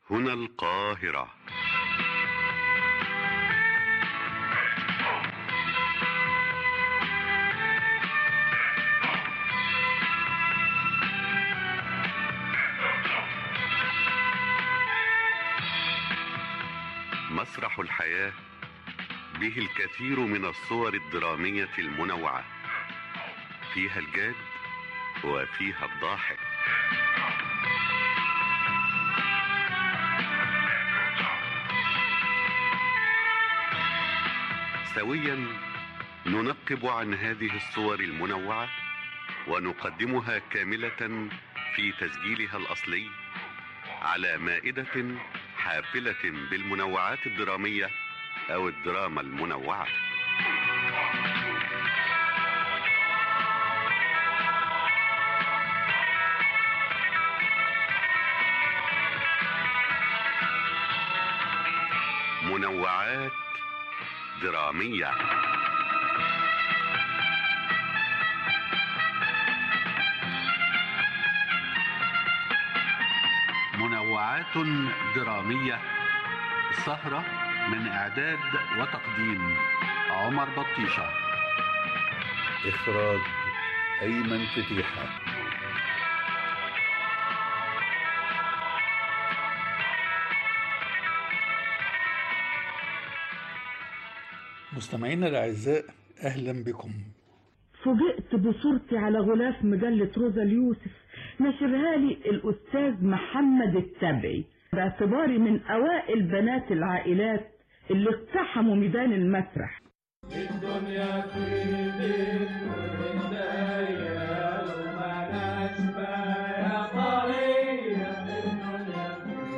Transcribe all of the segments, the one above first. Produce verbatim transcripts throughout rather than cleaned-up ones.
هنا القاهرة. مسرح الحياة به الكثير من الصور الدرامية المنوعة، فيها الجاد وفيها الضاحك. سويا ننقب عن هذه الصور المنوعة ونقدمها كاملة في تسجيلها الأصلي على مائدة حافلة بالمنوعات الدرامية أو الدراما المنوعة. منوعات درامية. منوعات درامية، سهرة من إعداد وتقديم عمر بطيشة، إخراج أيمن فتيحة. مستمعينا الأعزاء، أهلا بكم. فوجئت بصورتي على غلاف مجلة روزا اليوسف نشرها لي الأستاذ محمد التبعي باعتباري من أوائل بنات العائلات اللي اقتحموا ميدان المسرح. الدنيا تريد والدنيا وما نسبة يا طريق الدنيا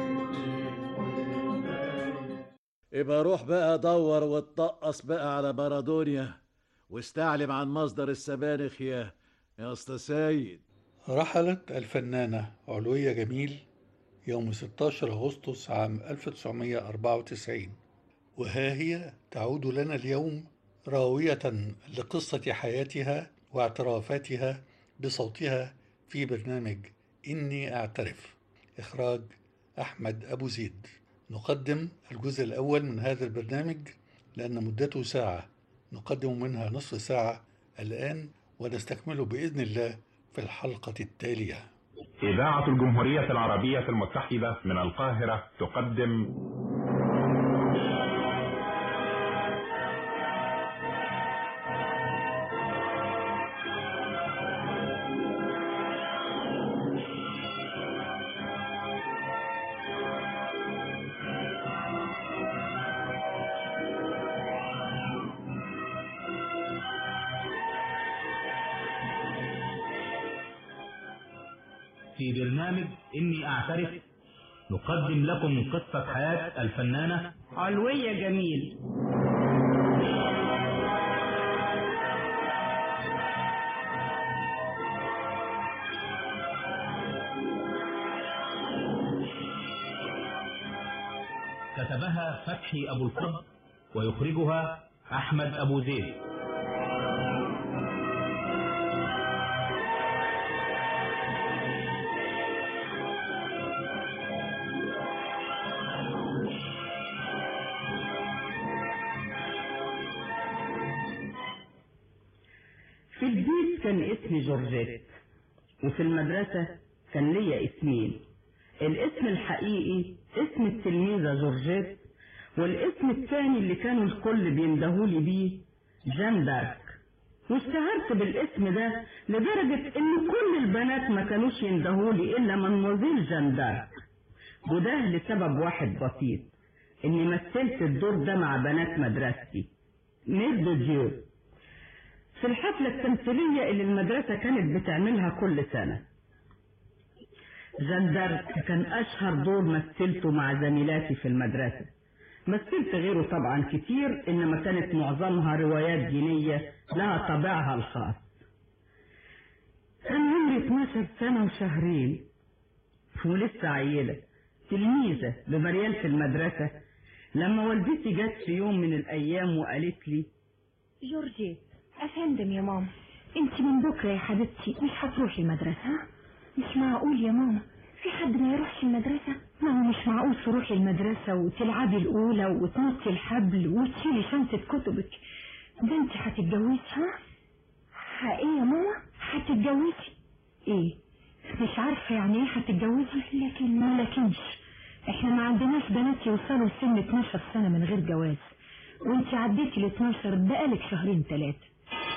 تريد. يبقى روح بقى دور واتطقص بقى على بارادونيا واستعلم عن مصدر السبانخ يا يا اسطى سيد. رحلت الفنانة علوية جميل يوم ستة عشر أغسطس عام ألف وتسعمائة وأربعة وتسعين، وها هي تعود لنا اليوم راوية لقصة حياتها واعترافاتها بصوتها في برنامج إني أعترف، إخراج أحمد أبو زيد. نقدم الجزء الأول من هذا البرنامج لأن مدته ساعة، نقدم منها نصف ساعة الآن ونستكمله بإذن الله في الحلقة التالية. إذاعة الجمهورية العربية المتحدة من القاهرة تقدم في برنامج إني أعترف نقدم لكم قصة حياة الفنانة علوية جميل. كتبها فتحي أبو الفضل ويخرجها أحمد أبو زيد. في البيت كان اسمي جورجيت، وفي المدرسة كان ليا اسمين، الاسم الحقيقي اسم التلميذة جورجيت، والاسم الثاني اللي كانوا الكل بيندهولي بيه جان دارك. واشتهرت بالاسم ده لدرجة ان كل البنات ما كانوش يندهولي الا منوزيل جان دارك، وده لسبب واحد بسيط، اني مثلت الدور ده مع بنات مدرستي مير دو ديو في الحفلة التمثيلية اللي المدرسة كانت بتعملها كل سنة. جان دارك كان أشهر دور مثلته مع زميلاتي في المدرسة، مثلت غيره طبعا كتير، إنما كانت معظمها روايات دينية لها طابعها الخاص. كان عمري اثناشر سنة وشهرين ولسه عيلة تلميذة بمريال في المدرسة، لما والدتي جت في يوم من الأيام وقالت لي: جورجيت أفندم يا ماما، انت من بكرة يا حبيبتي مش هتروحي المدرسة. مش معقول يا ماما، في حد ما يروحش المدرسة؟ ما هو مش معقول تروحي المدرسة وتلعبي الأولى وتنطي الحبل وتشيلي شنطة كتبك. ده انت هتتجوزي؟ ها؟ ايه يا ماما؟ هتتجوزي؟ ايه مش عارفة يعني ايه هتتجوزي؟ لكن ما لكنش احنا ما عندناش بنات يوصلوا لسن اتناشر سنة من غير جواز، وانت عديتي ال اتناشر بقالك شهرين ثلاثة.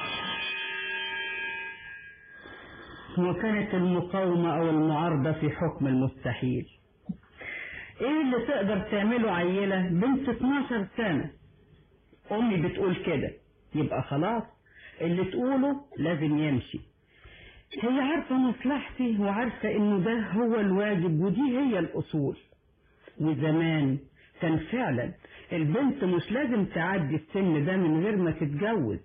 وكانت المقاومة او المعارضة في حكم المستحيل. ايه اللي تقدر تعمله عيلة بنت اتناشر سنة؟ امي بتقول كده يبقى خلاص اللي تقوله لازم يمشي. هي عارفة مصلحتي وعارفة انه ده هو الواجب ودي هي الاصول. وزمان كان فعلا البنت مش لازم تعدي السن ده من غير ما تتجوز.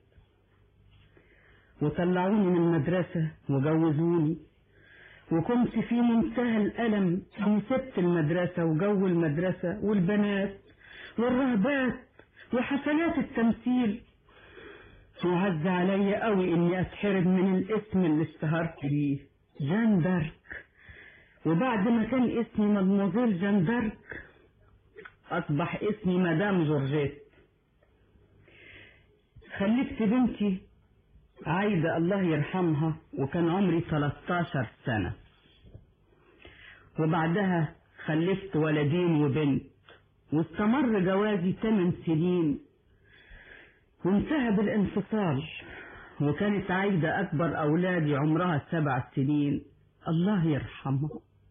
وطلعوني من المدرسة وجوزوني، وكنت في منتهى الألم اني سبت المدرسة وجو المدرسة والبنات والرهبات وحفلات التمثيل. وعز عليا قوي اني اتحرم من الاسم اللي اشتهرت بيه، جان دارك. وبعد ما كان اسمي مدموزيل جان دارك اصبح اسمي مدام جورجيت. خلفت بنتي عايدة الله يرحمها وكان عمري تلتاشر سنة، وبعدها خلفت ولدين وبنت، واستمر جوازي ثمان سنين وانتهى بالانفصال. وكانت عايدة أكبر أولادي عمرها سبع سنين الله يرحمها.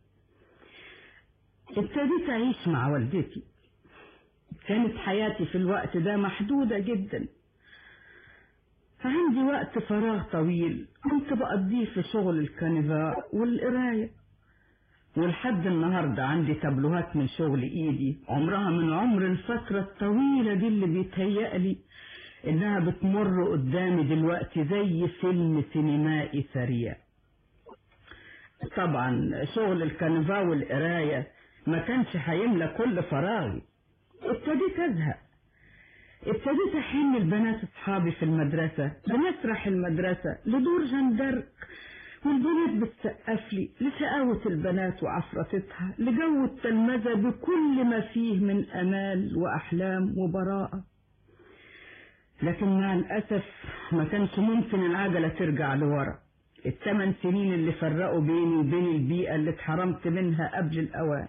ابتديت أعيش مع والدتي. كانت حياتي في الوقت ده محدودة جدا، فعندي وقت فراغ طويل كنت بقضيه في شغل الكنفا والقراية. ولحد النهاردة عندي تابلوهات من شغل إيدي عمرها من عمر الفترة الطويلة دي اللي بيتهيألي إنها بتمر قدامي دلوقتي زي فيلم سينمائي سريع. طبعا شغل الكنفا والقراية ما كانش هيملى كل فراغي. ابتديت أزهق، ابتديت أحن البنات أصحابي في المدرسة بمسرح المدرسة لدور جان دارك، والبنات بتسقف لي لشقاوة البنات وعفرتها، لجو التلمذة بكل ما فيه من أمال وأحلام وبراءة. لكن مع الأسف ما كانش ممكن العجلة ترجع لورا. الثمان سنين اللي فرقوا بيني وبين البيئة اللي اتحرمت منها قبل الأوان.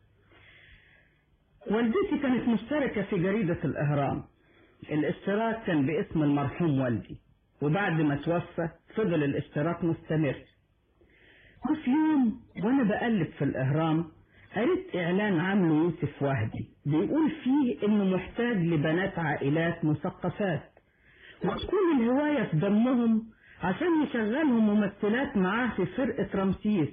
والدتي كانت مشتركة في جريدة الإهرام. الاشتراك كان باسم المرحوم والدي، وبعد ما توفى فضل الاشتراك مستمر. وفي يوم وانا بقلب في الإهرام قريت إعلان عامله يوسف وهبي بيقول فيه إنه محتاج لبنات عائلات مثقفات وتكون الهواية في دمهم عشان يشغلهم ممثلات معاه في فرقة رمسيس.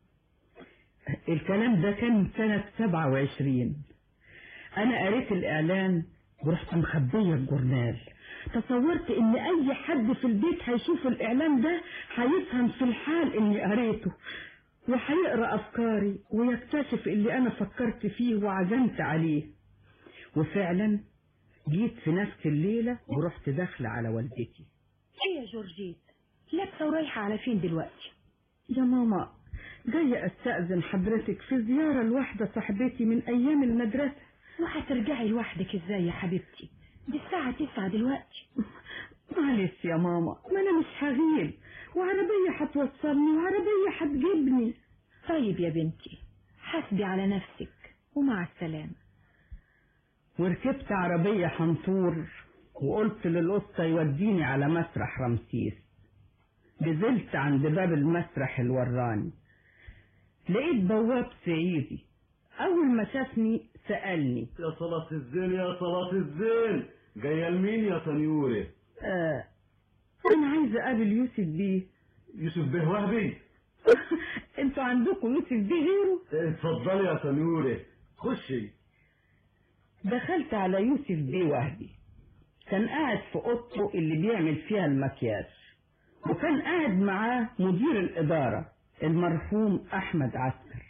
الكلام ده كان سنة سبعة وعشرين. أنا قريت الإعلان ورحت مخبية الجورنال. تصورت إن أي حد في البيت هيشوف الإعلان ده هيفهم في الحال إني قريته وهيقرأ أفكاري ويكتشف اللي أنا فكرت فيه وعزمت عليه. وفعلا جيت في نفس الليلة ورحت داخلة على والدتي. ايه يا جورجيت، لابسة ورايحة على فين دلوقتي؟ يا ماما جاية أستأذن حضرتك في زيارة لواحدة صاحبتي من أيام المدرسة. وهترجعي لوحدك ازاي يا حبيبتي؟ دي الساعة تسعة دلوقتي. معلش يا ماما، ما أنا مش هغيب، وعربية هتوصلني وعربية هتجيبني. طيب يا بنتي حاسبي على نفسك ومع السلامة. وركبت عربية حنطور وقلت للقطة يوديني على مسرح رمسيس. نزلت عند باب المسرح الوراني، لقيت بواب صعيدي. أول ما شافني سألني: يا صلاة الزين يا صلاة الزين، جاية لمين يا سنيوري؟ آه أنا عايزة أقابل يوسف بيه. يوسف بيه وهبي؟ انتوا عندكم يوسف بيه غيره؟ اتفضلي يا سنيوري خشي. دخلت على يوسف بيه وهبي. كان قاعد في اوضته اللي بيعمل فيها المكياج، وكان قاعد معاه مدير الإدارة المرحوم أحمد عسكر.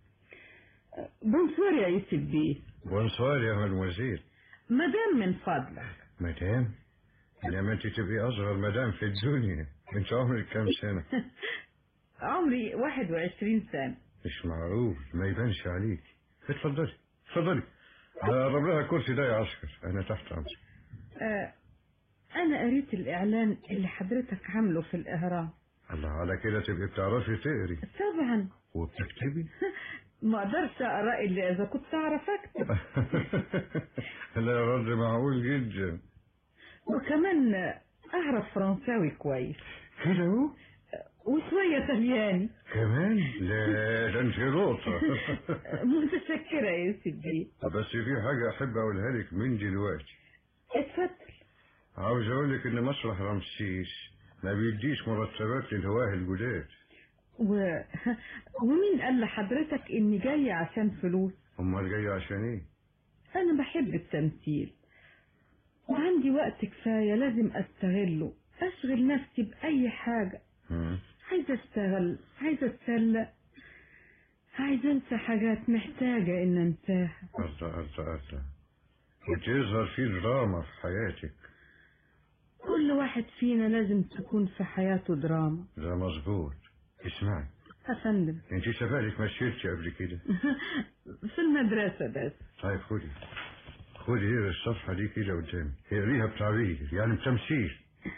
بونسوار يا يوسف بيه. بونسوار يا مدموزيل. مدام من فضلك. مدام؟ لما انت تبقي أصغر مدام في الدنيا. انت عمرك كام سنة؟ عمري واحد وعشرين سنة. مش معقول ما يبانش عليك. اتفضلي اتفضلي، قرب لها الكرسي ده يا عسكر، انا تحت امرك. آه انا قريت الاعلان اللي حضرتك عامله في الاهرام. الله، على كده تبقي بتعرفي تقري؟ طبعا. وبتكتبي؟ ما اقدرش اقرا الا اذا كنت اعرف اكتب. لا يا راجل، معقول جدا. وكمان اعرف فرنساوي كويس كده اهو، وشويه طلياني كمان. لا ده انت لقطه. متشكره يا سيدي. بس في حاجه احب اقولها لك من دلوقتي. اتفضل. عاوز اقول لك ان مسرح رمسيس ما بيديش مرتبات للهواه الجداد. و... ومين قال لحضرتك اني جايه عشان فلوس؟ امال جايه عشان ايه؟ انا بحب التمثيل وعندي وقت كفايه لازم استغله، اشغل نفسي باي حاجه. مم. عايزه اشتغل، عايزه اتسلى، عايزه انسى حاجات محتاجه ان انساها. الله الله الله، وتظهر في دراما في حياتك. كل واحد فينا لازم تكون في حياته دراما. ده مظبوط. اسمعي يا فندم. انت سبالك مشيتي قبل كده؟ في المدرسة بس. طيب خدي خدي اقري الصفحة دي كده قدامي، اقريها بتعبير يعني بتمثيل.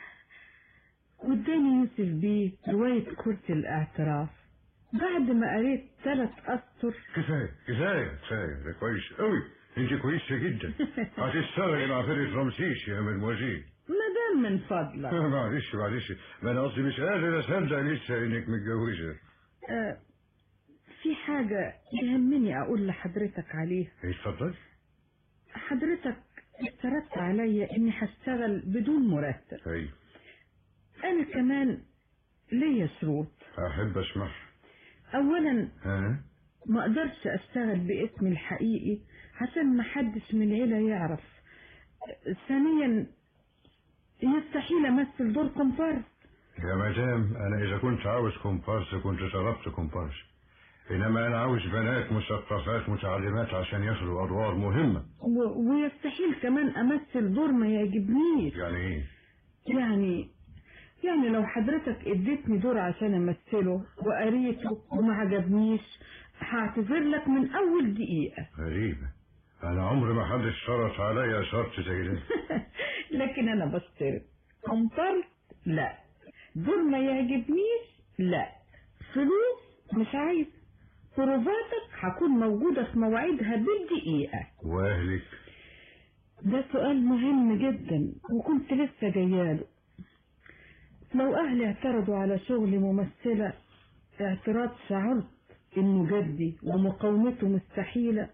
قدامي يوسف بيه رواية كرسي الاعتراف. بعد ما قريت ثلاث أسطر. كفاية كفاية كفاية، ده كويس قوي، انت كويسة جدا. هتشتغلي مع فرقة رمسيس يا مدموزيل. مدام من فضلك. معلش معلش، ما انا قصدي مش قادر اصدق لسه انك متجوزة. أه في حاجة يهمني اقول لحضرتك عليها. اتفضل. حضرتك اشترطت عليا اني هشتغل بدون مرتب. ايوه. انا كمان ليا شروط. احب اسمعها. اولا ها؟ ما اقدرش اشتغل باسمي الحقيقي عشان ما حدش من العيلة يعرف. ثانيا يستحيل امثل دور كومبارس. يا مدام انا اذا كنت عاوز كومبارس كنت طلبت كومبارس، انما انا عاوز بنات مثقفات متعلمات عشان ياخدوا ادوار مهمه. و... ويستحيل كمان امثل دور ما يعجبنيش. يعني ايه؟ يعني يعني لو حضرتك اديتني دور عشان امثله وقريته وما عجبنيش هعتذر لك من اول دقيقه. غريبه، انا عمري ما حد اشترط عليا شرط زي ده. لكن انا بشترط. كومبارس لا، دور ما يعجبنيش لا، فلوس مش عايز، بروفاتك هكون موجودة في مواعيدها بالدقيقة. واهلك؟ ده سؤال مهم جدا وكنت لسه جاياله. لو اهلي اعترضوا على شغل ممثلة اعتراض شعرت انه جدي ومقاومته مستحيلة،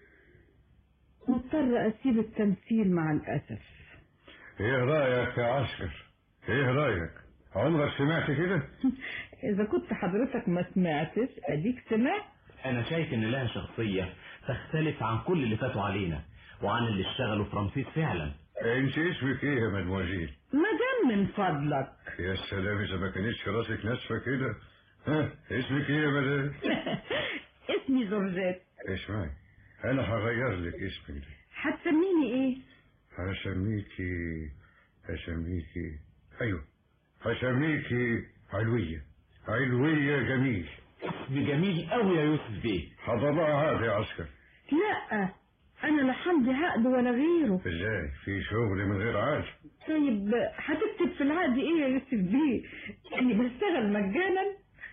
مضطر اسيب التمثيل مع الاسف. ايه رايك يا عسكر؟ ايه رايك؟ عمرك سمعت كده؟ اذا كنت حضرتك ما سمعتش اديك سمعت. انا شايف ان لها شخصية تختلف عن كل اللي فاتوا علينا وعن اللي اشتغلوا في رمسيس فعلا. انت اسمك ايه يا مدموزيل؟ مدام من فضلك. يا سلام، اذا ما كانتش راسك ناشفه كده. ها اسمك ايه يا مدام؟ اسمي جورجيت. اسمعي، انا هغير لك اسمك ده. هتسميني ايه؟ هسميكي هسميكي ايوه هسميكي علوية. علوية جميل. اسم جميل قوي يا يوسف بيه. حضرها هذا يا عسكر. لا انا لا حمدي عقد ولا غيره. ازاي في شغل من غير عقد؟ طيب هتكتب في العقد ايه يا يوسف بيه؟ اني بشتغل مجانا؟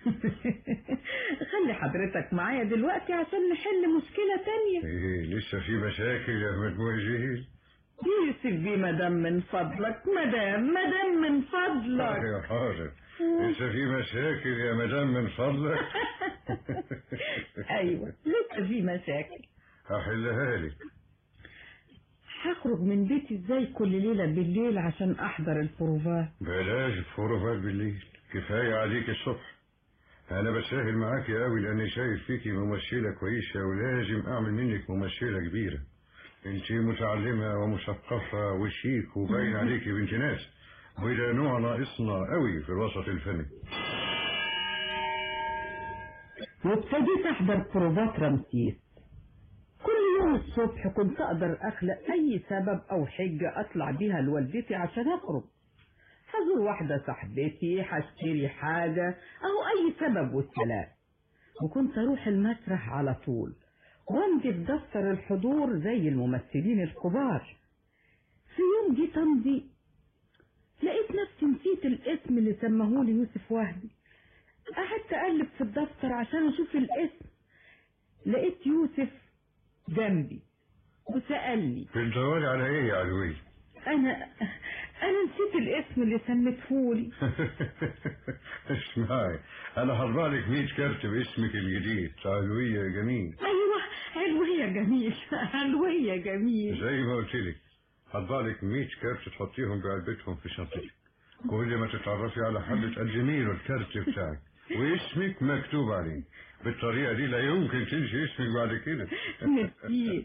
خلي حضرتك معايا دلوقتي عشان نحل مشكلة تانية. ايه لسه في مشاكل يا مدموزيل؟ يوسف بيه مدام من فضلك، مدام مدام من فضلك. يا حاضر، لسه في مشاكل يا مدام من فضلك. ايوه لسه في مشاكل. هحلها لك. هخرج من بيتي ازاي كل ليلة بالليل عشان احضر البروفات؟ بلاش البروفات بالليل، كفاية عليك الصبح. انا بسهل معاكي قوي لاني شايف فيكي ممثلة كويسة ولازم اعمل منك ممثلة كبيرة. انت متعلمة ومثقفة وشيك وباين عليكي بنت ناس، وده نوع ناقصنا قوي في الوسط الفني. وابتديت احضر بروفات رمسيس. كل يوم الصبح كنت اقدر اخلق اي سبب او حجة اطلع بيها لوالدتي عشان اخرج. هزور واحدة صاحبتي، هشتري حاجة، او اي سبب والسلام. وكنت أروح المسرح على طول وامضي في دفتر الحضور زي الممثلين الكبار. في يوم جيت امضي لقيت نفسي نسيت الاسم اللي سماهولي يوسف وهبي. قعدت اقلب في الدفتر عشان اشوف الاسم، لقيت يوسف جنبي وسألني بتدوري على ايه يا علوي؟ انا انا نسيت الاسم اللي سميتهولي. اسمعي، انا هربالك مية كارت باسمك الجديد، علوية جميل. ايوه علوية جميل، علوية جميل زي ما قلت لك، هربالك مية كارت تحطيهم بعلبتهم في شنطتك. كل ما تتعرفي على حد تقدمي له الكارت بتاعك واسمك مكتوب عليه. بالطريقة دي لا يمكن تنسي اسمك بعد كده. ميرسي.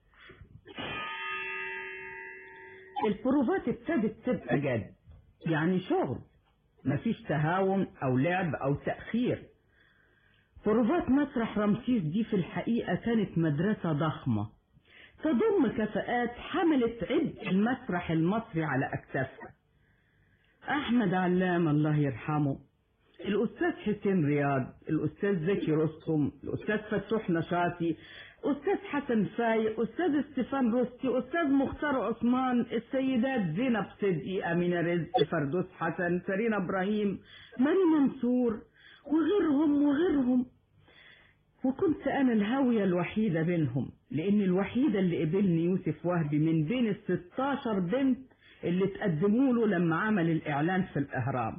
البروفات ابتدت تبقى جد، يعني شغل، مفيش تهاون او لعب او تأخير. بروفات مسرح رمسيس دي في الحقيقة كانت مدرسة ضخمة تضم كفاءات حملت عبء المسرح المصري على أكتافها. أحمد علام الله يرحمه، الأستاذ حسين رياض، الأستاذ زكي رستم، الأستاذ فتوح نشاطي، أستاذ حسن فايق، أستاذ استفان رستي، أستاذ مختار عثمان، السيدات زينب صدقي، أمينة رزق، فردوس حسن، سرينا إبراهيم، ماري منصور وغيرهم وغيرهم. وكنت أنا الهاوية الوحيدة بينهم، لأن الوحيدة اللي قبلني يوسف وهبي من بين الستاشر بنت اللي تقدموا له لما عمل الإعلان في الإهرام.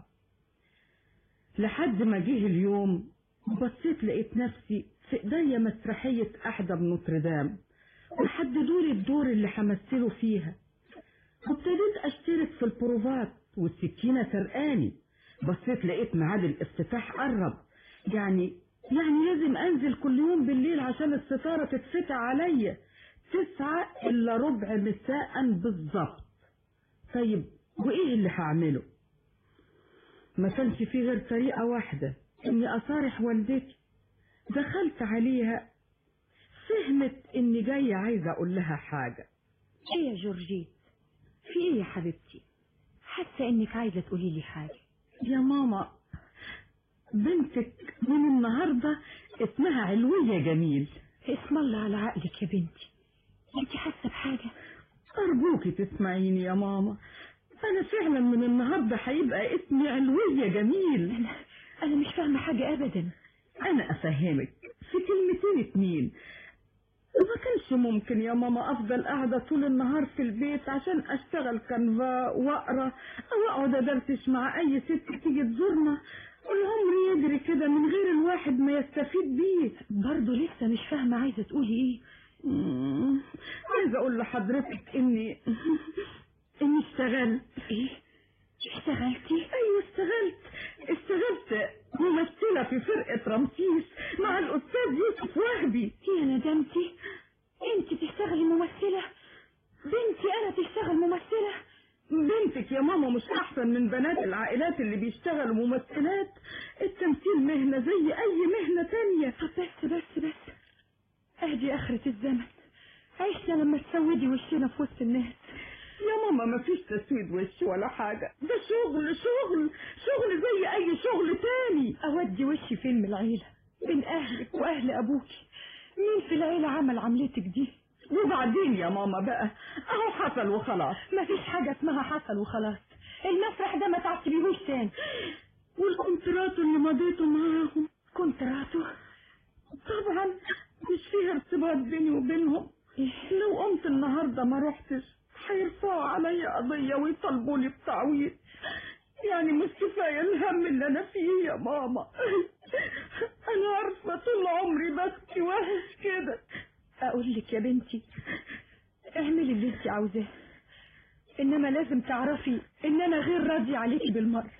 لحد ما جه اليوم وبصيت لقيت نفسي في ايديا مسرحية أحدى بنوتردام، وحددوا لي الدور اللي همثله فيها، وابتديت أشترك في البروفات والسكينة سرقاني. بصيت لقيت ميعاد الافتتاح قرب، يعني يعني لازم أنزل كل يوم بالليل عشان الستارة تتفتح عليا تسعة إلا ربع مساء بالظبط. طيب وإيه اللي هعمله؟ ما كانش فيه غير طريقة واحدة، إني أصارح والدتي. دخلت عليها، فهمت إني جاية عايزة أقول لها حاجة. إيه يا جورجيت؟ في إيه يا حبيبتي؟ حاسة إنك عايزة تقولي لي حاجة. يا ماما، بنتك من النهاردة اسمها علوية جميل. اسم الله على عقلك يا بنتي، انت حاسة بحاجة؟ أرجوكي تسمعيني يا ماما، أنا فعلا من النهاردة هيبقى اسمي علوية جميل. أنا, أنا مش فاهمة حاجة أبدا. أنا أفهمك في كلمتين اتنين. وما كانش ممكن يا ماما أفضل قاعدة طول النهار في البيت عشان أشتغل كنفا وأقرأ أو أقعد أدردش مع أي ست تيجي تزورنا والعمر يجري كده من غير الواحد ما يستفيد بيه. برضه لسه مش فاهمة عايزة تقولي إيه؟ عايزة أقول لحضرتك إني إني اشتغلت. إيه؟ اشتغلتي؟ أيوة اشتغلت اشتغلت ممثلة في فرقة رمسيس مع الأستاذ يوسف وهبي. يا ندمتي، أنت تشتغلي ممثلة؟ بنتي أنا تشتغل ممثلة؟ بنتك يا ماما مش أحسن من بنات العائلات اللي بيشتغلوا ممثلات. التمثيل مهنة زي أي مهنة تانية. طب بس بس بس أهدي آخرة الزمن، عشنا لما تسودي وشنا في وسط الناس. يا ماما مفيش تسويد وش ولا حاجة، ده شغل شغل شغل زي أي شغل تاني. أودي وشي فين من العيلة؟ بين أهلك وأهل أبوكي مين في العيلة عمل عملتك دي؟ وبعدين يا ماما بقى أهو حصل وخلاص. مفيش حاجة اسمها حصل وخلاص، المسرح ده ما تعتبيهوش تاني. والكونتراتو اللي مضيته معاهم. كونتراتو؟ طبعا مش فيها ارتباط بيني وبينهم. لو قمت النهاردة ما رحتش هيرفعوا عليا قضية ويطلبوا لي بتعويض. يعني مش كفاية الهم اللي أنا فيه يا ماما. أنا عارفة طول عمري بختي وحش كده. أقول لك يا بنتي اعملي اللي انت عاوزاه، إنما لازم تعرفي إن أنا غير راضية عليكي بالمرة.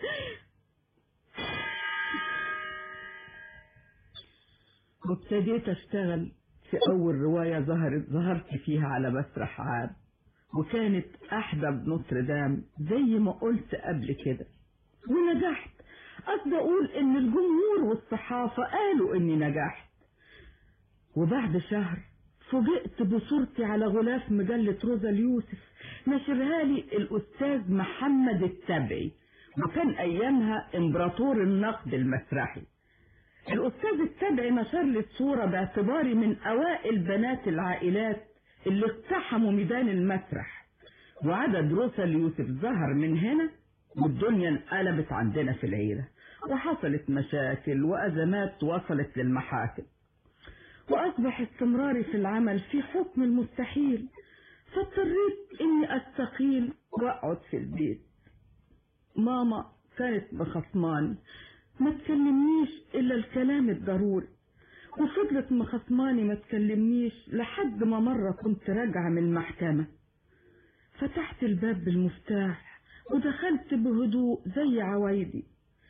وابتديت أشتغل في أول رواية ظهرت ظهرت فيها على مسرح عام، وكانت أحدى بنوتردام زي ما قلت قبل كده، ونجحت. قصدي أقول إن الجمهور والصحافة قالوا إني نجحت. وبعد شهر فوجئت بصورتي على غلاف مجلة روزا اليوسف نشرها لي الأستاذ محمد التبعي، وكان أيامها إمبراطور النقد المسرحي. الأستاذ السبعي نشر لي الصورة باعتباري من أوائل بنات العائلات اللي اقتحموا ميدان المسرح، وعدد رسل يوسف ظهر من هنا والدنيا انقلبت عندنا في العيلة، وحصلت مشاكل وأزمات وصلت للمحاكم، وأصبح استمراري في العمل في حكم المستحيل، فاضطريت إني أستقيل وأقعد في البيت. ماما كانت مخصماني ما تكلمنيش إلا الكلام الضروري، وفضلت مخصماني ما تكلمنيش لحد ما مرة كنت راجعة من المحكمة، فتحت الباب بالمفتاح ودخلت بهدوء زي عوايدي.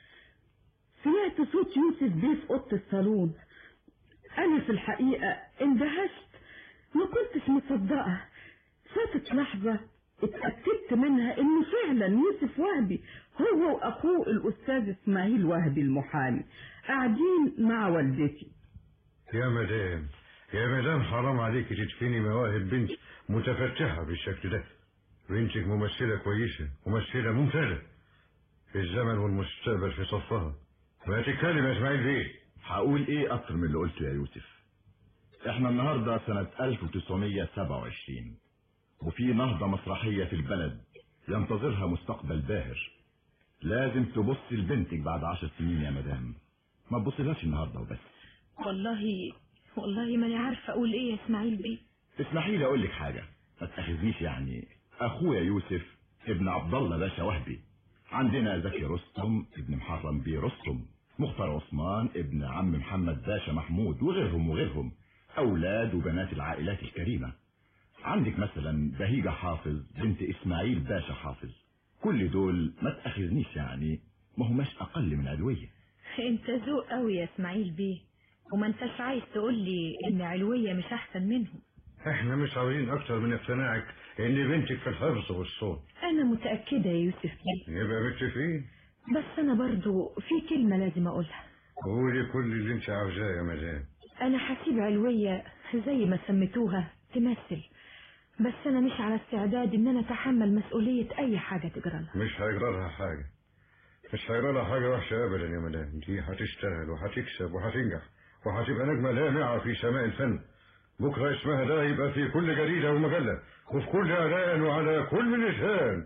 سمعت صوت يوسف بيه في أوضة الصالون. أنا في الحقيقة اندهشت، ما كنتش مصدقة. فاتت لحظة اتأكدت منها إنه فعلا يوسف وهبي هو وأخوه الأستاذ إسماعيل وهبي المحامي قاعدين مع والدتي. يا مدام يا مدام حرام عليك تدفني مواهب بنت متفتحة بالشكل ده. بنتك ممثلة كويسة، ممثلة ممتازة، في الزمن والمستقبل في صفها. ما تتكلم يا اسماعيل بيه. هقول ايه اكتر من اللي قلته يا يوسف؟ احنا النهارده سنة ألف وتسعمية وسبعة وعشرين، وفي نهضة مسرحية في البلد ينتظرها مستقبل باهر. لازم تبص لبنتك بعد عشر سنين يا مدام، ما تبصلهاش النهارده وبس. والله والله ماني عارفه اقول ايه يا اسماعيل بيه. اسمحي لي اقول لك حاجه، ما تاخذنيش يعني. اخويا يوسف ابن عبد الله باشا وهبي، عندنا زكي رستم ابن محرم بيه رستم، مختار عثمان ابن عم محمد باشا محمود، وغيرهم وغيرهم، اولاد وبنات العائلات الكريمه. عندك مثلا بهيجة حافظ بنت اسماعيل باشا حافظ. كل دول ما تاخذنيش يعني، ما هماش اقل من علويه. انت ذوق قوي يا اسماعيل بيه، وما انتش عايز تقول لي ان علويه مش احسن منهم. احنا مش عاوزين اكتر من اقتناعك ان بنتك في الحفظ والصوت. انا متاكده يا يوسف بيه. يبقى متفقين. بس انا برضو في كلمه لازم اقولها. قولي كل اللي انت عاوزاه يا مدام. انا هسيب علويه زي ما سميتوها تمثل، بس انا مش على استعداد ان انا اتحمل مسؤوليه اي حاجه تجرى لها. مش هيجرى لها حاجه، مش هيجرى لها حاجه وحشه ابدا يا مدام. دي هتشتغل وهتكسب وهتنجح وهتبقى نجمه لامعه في سماء الفن. بكره اسمها ده يبقى في كل جريده ومجله وفي كل اعلان وعلى كل لسان.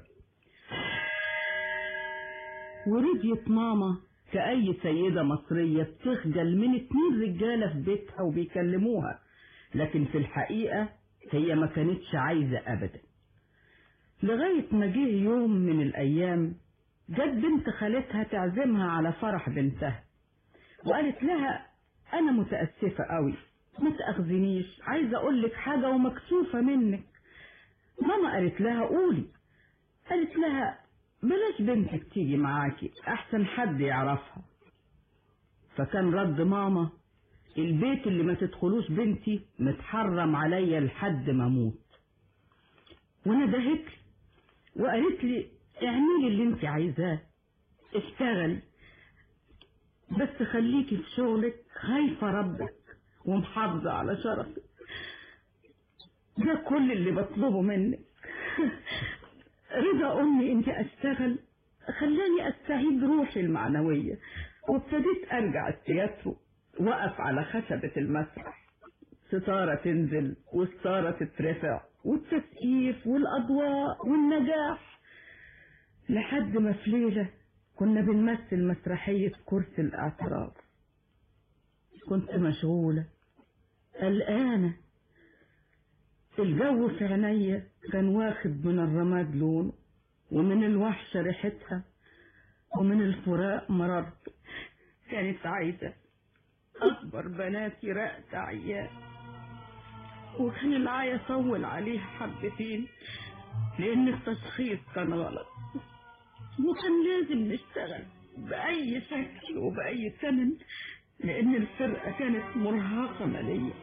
ورضيت ماما كأي سيدة مصرية بتخجل من اتنين رجالة في بيتها وبيكلموها، لكن في الحقيقة هي ما كانتش عايزة أبدا. لغاية ما جه يوم من الأيام جت بنت خالتها تعزمها على فرح بنتها، وقالت لها أنا متأسفة قوي، ما تأخذنيش، عايزة أقولك حاجة ومكسوفة منك. ماما قالت لها قولي. قالت لها بلاش بنتك تيجي معاكي، أحسن حد يعرفها. فكان رد ماما البيت اللي ما تدخلوش بنتي متحرم عليا لحد ما اموت. وانا دهت وقالت لي اعملي اللي انت عايزاه، اشتغلي، بس خليكي في شغلك خايفة ربك ومحافظة على شرفك. ده كل اللي بطلبه منك. رضا امي اني اشتغل خلاني استعيد روحي المعنوية، وابتديت ارجع التياترو، وقف على خشبة المسرح، ستارة تنزل وستارة تترفع، والتسقيف والأضواء والنجاح، لحد ما في ليلة كنا بنمثل مسرحية كرسي الاعتراف. كنت مشغولة قلقانة، الجو في عينيا كان واخد من الرماد لونه، ومن الوحشة ريحتها، ومن الفراق مررت. كانت عايزة أكبر بناتي رقت عيان، وكان العيا طول عليه حبتين لأن التشخيص كان غلط، وكان لازم نشتغل بأي شكل وبأي ثمن لأن الفرقة كانت مرهقة ماليا.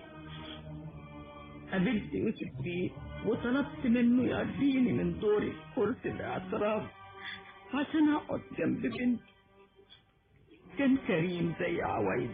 قابلت يوسف بيه وطلبت منه يقضيني من دوري في كرسي الاعتراف عشان أقعد جنب بنتي. كان كريم زي عوايده.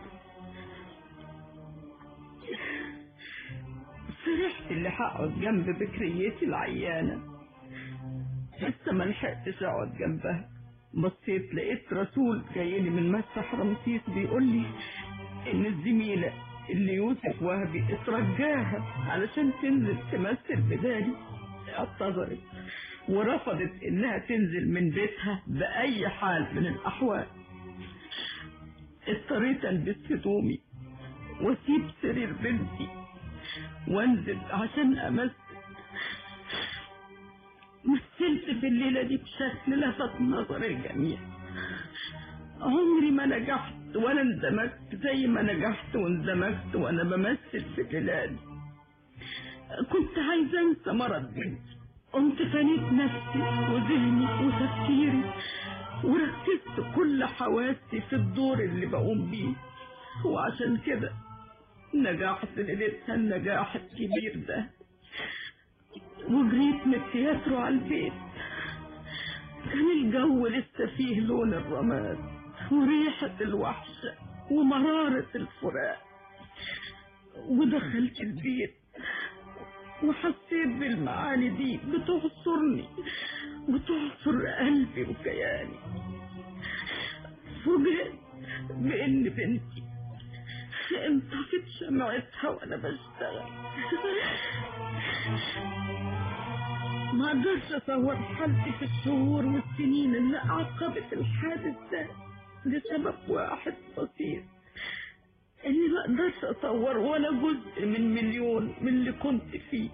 فرحت اللي هقعد جنب بكريتي العيانة، لسه ما لحقتش اقعد جنبها. بصيت لقيت رسول جايلي من مسرح رمسيس بيقول لي إن الزميلة اللي يوسف وهبي اترجاها علشان تنزل تمثل بدالي اعتذرت ورفضت إنها تنزل من بيتها بأي حال من الأحوال. اضطريت ألبس هدومي وأسيب سرير بنتي وأنزل عشان أمثل. مثلت في الليلة دي بشكل لفت نظر الجميع. عمري ما نجحت ولا اندمجت زي ما نجحت واندمجت وأنا بمثل في بلادي. كنت عايزة أنسى مرض بنتي، قمت فنيت نفسي وذهني وتفكيري وركزت كل حواسي في الدور اللي بقوم بيه، وعشان كده نجحت ليلتها النجاح الكبير ده. وجريت من التياترو على البيت، كان الجو لسه فيه لون الرماد وريحة الوحشة ومرارة الفراق. ودخلت البيت وحسيت بالمعاني دي بتعصرني وتعصر قلبي وكياني. فوجئت بإن بنتي انطفت شمعتها وأنا بشتغل. ما اقدرش اصور حالتي في الشهور والسنين اللي عقبت الحادث ده لسبب واحد بسيط، اني ما اقدرش اصور ولا جزء من مليون من اللي كنت فيه.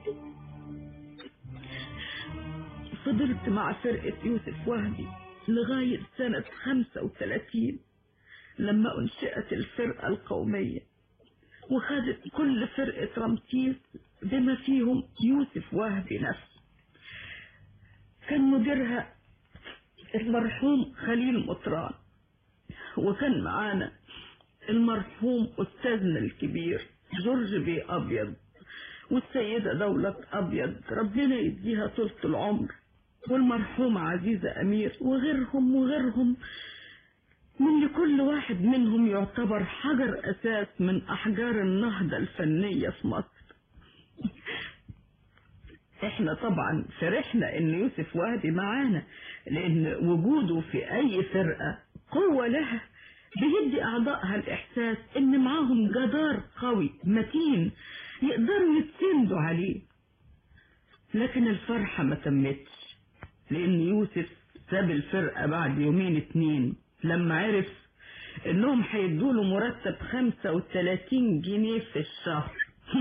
فضلت مع فرقة يوسف وهبي لغاية سنة خمسة وثلاثين لما انشئت الفرقة القومية، وخدت كل فرقة رمسيس بما فيهم يوسف وهبي نفسه. كان مديرها المرحوم خليل مطران، وكان معانا المرحوم أستاذنا الكبير جورج بي أبيض، والسيدة دولة أبيض ربنا يديها طولة العمر، والمرحومة عزيزة أمير، وغيرهم وغيرهم من لكل واحد منهم يعتبر حجر أساس من أحجار النهضة الفنية في مصر. احنا طبعا فرحنا ان يوسف وهبي معانا، لان وجوده في اي فرقة قوة لها بيدي اعضائها الاحساس ان معاهم جدار قوي متين يقدروا يتسندوا عليه. لكن الفرحة ما تمتش، لان يوسف ساب الفرقة بعد يومين اتنين لما عرف انهم هيدوله مرتب خمسة وثلاثين جنيه في الشهر.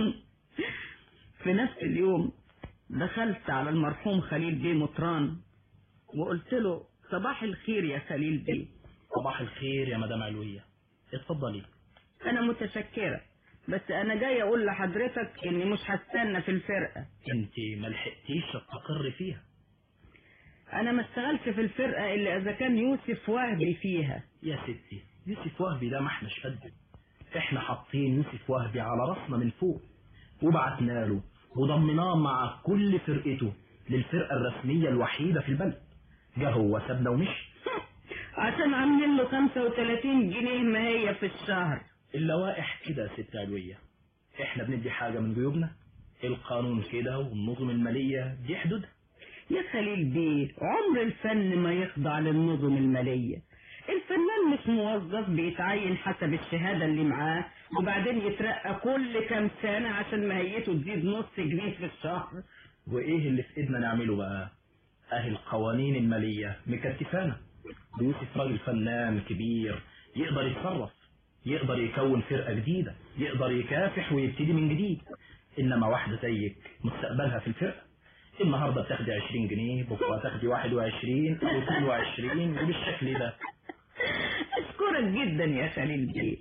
في نفس اليوم دخلت على المرحوم خليل بيه مطران وقلت له صباح الخير يا خليل بيه. صباح الخير يا مدام علوية، اتفضلي. انا متشكرة، بس انا جاي اقول لحضرتك اني مش هستنى في الفرقة. انت ملحقتيش تستقر فيها. انا ما اشتغلش في الفرقة الا اذا كان يوسف وهبي فيها. يا ستي يوسف وهبي ده ما احناش قده، احنا حاطين يوسف وهبي على راسنا من فوق وبعتنا له وضمناه مع كل فرقته للفرقة الرسمية الوحيدة في البلد. جه هو سابنا ومشي عشان عاملين له خمسة وثلاثين جنيه ما هي في الشهر. اللوائح كده يا ست علوية، احنا بندي حاجة من جيوبنا، القانون كده والنظم المالية دي حدودها. يا خليل بيه عمر الفن ما يخضع للنظم المالية. الفنان مش موظف بيتعين حسب الشهادة اللي معاه وبعدين يترقى كل كام سنة عشان ماهيته تزيد نص جنيه في الشهر. وايه اللي في ايدنا نعمله بقى؟ اهي القوانين المالية مكتفانا. يوسف راجل فنان كبير يقدر يتصرف، يقدر يكون فرقة جديدة، يقدر يكافح ويبتدي من جديد. انما واحدة زيك مستقبلها في الفرقة، النهاردة بتاخدي عشرين جنيه، بكرة تاخدي واحد وعشرين او اثنين وعشرين وبالشكل ده. اشكرك جدا يا خليل بيه.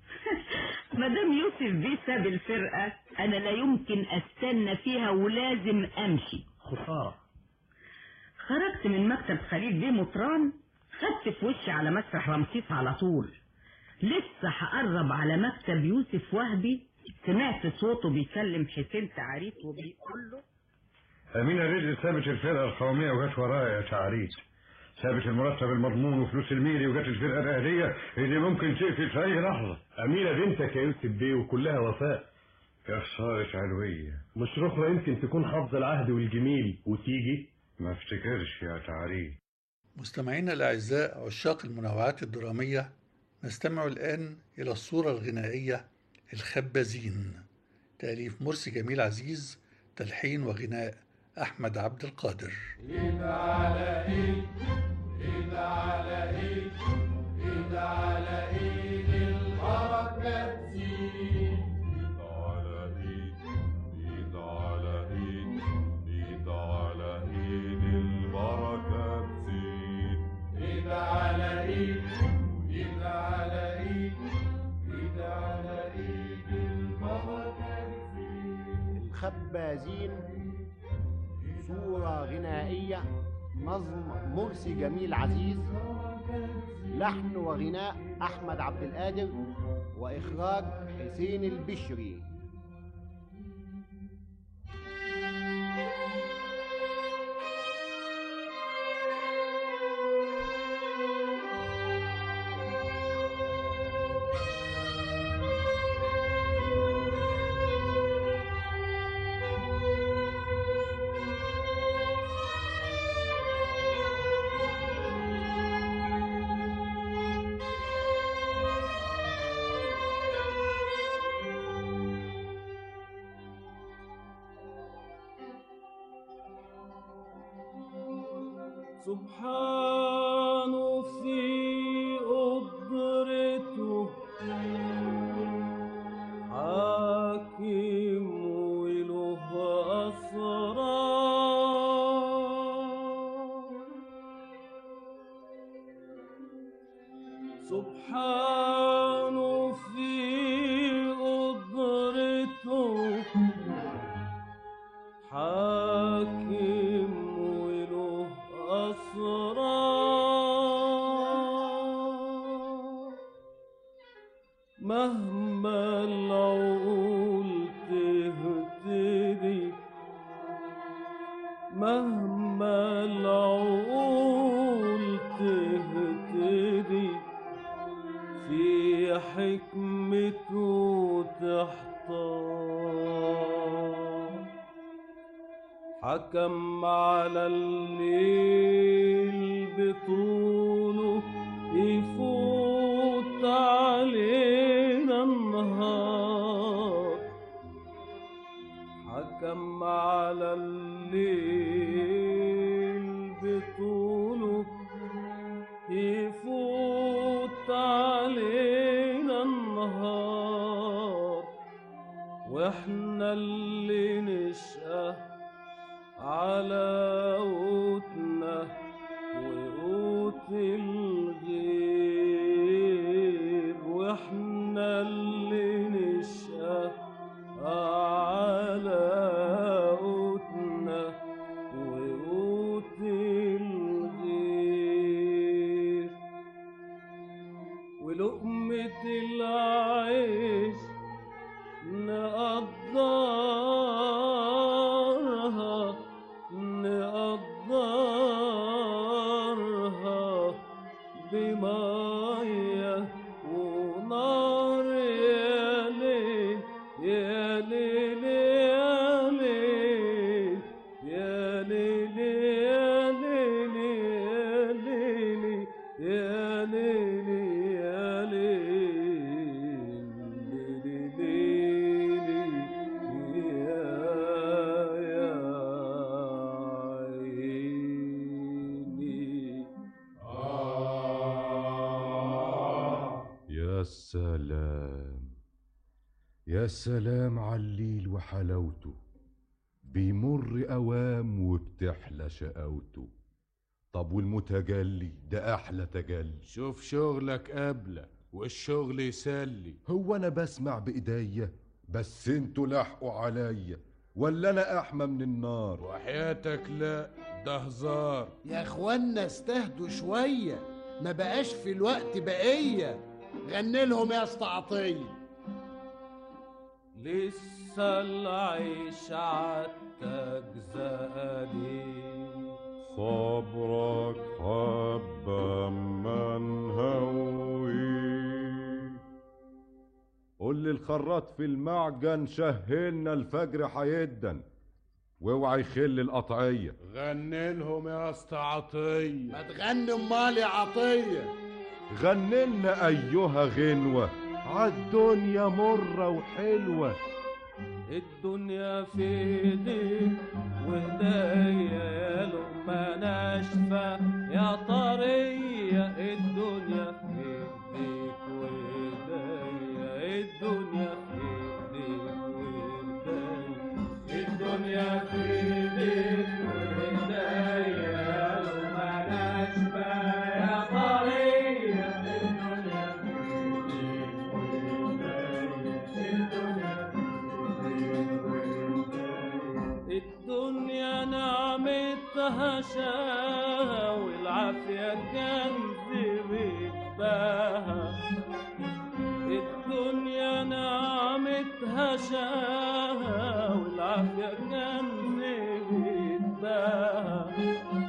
مدام يوسف بيه ساب الفرقة انا لا يمكن استنى فيها ولازم امشي. خسارة. خرجت من مكتب خليل بيه مطران، خدت في وشي على مسرح رمسيس على طول. لسه هقرب على مكتب يوسف وهبي سمعت صوته بيكلم حسين تعريف وبيقول له أمينة رزق سابت الفرقة القومية وجت ورايا يا تعريف، سابت المرتب المضمون وفلوس الميري وجت الفرقة الأهلية اللي ممكن تقفل في أي لحظة. أمينة بنتك يا يوسف بيه وكلها وفاء. يا خسارة علوية، مش رخرة يمكن تكون حافظة العهد والجميل وتيجي. ما افتكرش يا تعريف. مستمعينا الأعزاء عشاق المنوعات الدرامية، نستمع الآن إلى الصورة الغنائية الخبازين، تأليف مرسي جميل عزيز، تلحين وغناء أحمد عبد القادر. إيد على إيد، إيد على إيد، إيد على إيد البركة تزيد. إيد على إيد، إيد على إيد، إيد على إيد البركة تزيد. إيد على إيد، إيد على إيد، إيد على إيد البركة تزيد. الخبازين، صورة غنائية، نظم مرسي جميل عزيز، لحن وغناء أحمد عبد القادر، وإخراج حسين البشري. سبحانه في قدرته حاكم وله أسرار. سبحانه في قدرته حاكم وله أسرار. مهما العقول تهتدي، مهما العقول تهتدي، في حكمته تحتار. حكم على الليل بطوله يفوت علينا النهار. حكم على الليل بطوله يفوت علينا النهار. واحنا اللي نشقى على قوتنا وقوت الغير. واحنا اللي نشقى على قوتنا وقوت الغير. ولقمة العيش نقدرها، نقدرها بمية ونار. يا ليل يا ليل يا ليل يا ليل يا ليل يا ليل يا ليل. يا سلام، يا سلام على الليل وحلاوته، بيمر أوام وبتحلى شقاوته. طب والمتجلي ده أحلى تجلي. شوف شغلك قبله والشغل يسلي. هو أنا بسمع بإيديا بس انتوا لاحقوا عليا، ولا أنا أحمى من النار؟ وحياتك لا، ده هزار. يا اخوانا استهدوا شوية، ما بقاش في الوقت بقية. غني لهم يا اسطى عطية. لسه العيش عالتاج زقالي، صبرك حبة من هوي. قول لي الخراط في المعجن شهلنا الفجر حيدن، واوعى يخل القطعية. غني لهم يا اسطى عطية. ما تغني امال يا عطية. غنلنا أيها غنوة عالدنيا مرة وحلوة. الدنيا في ايديك وايديا يا لقمة ناشفة يا طرية. الدنيا في ايديك وايديا، الدنيا في ايديك وايديا، الدنيا في ايديك وايديا يا لقمة ناشفة يا طرية. الدنيا في ايديك وايديا، الدنيا نعمتها شاها والعافية كنز بيتباها. الدنيا نعمتها شاها والعافية كنز بيتباها.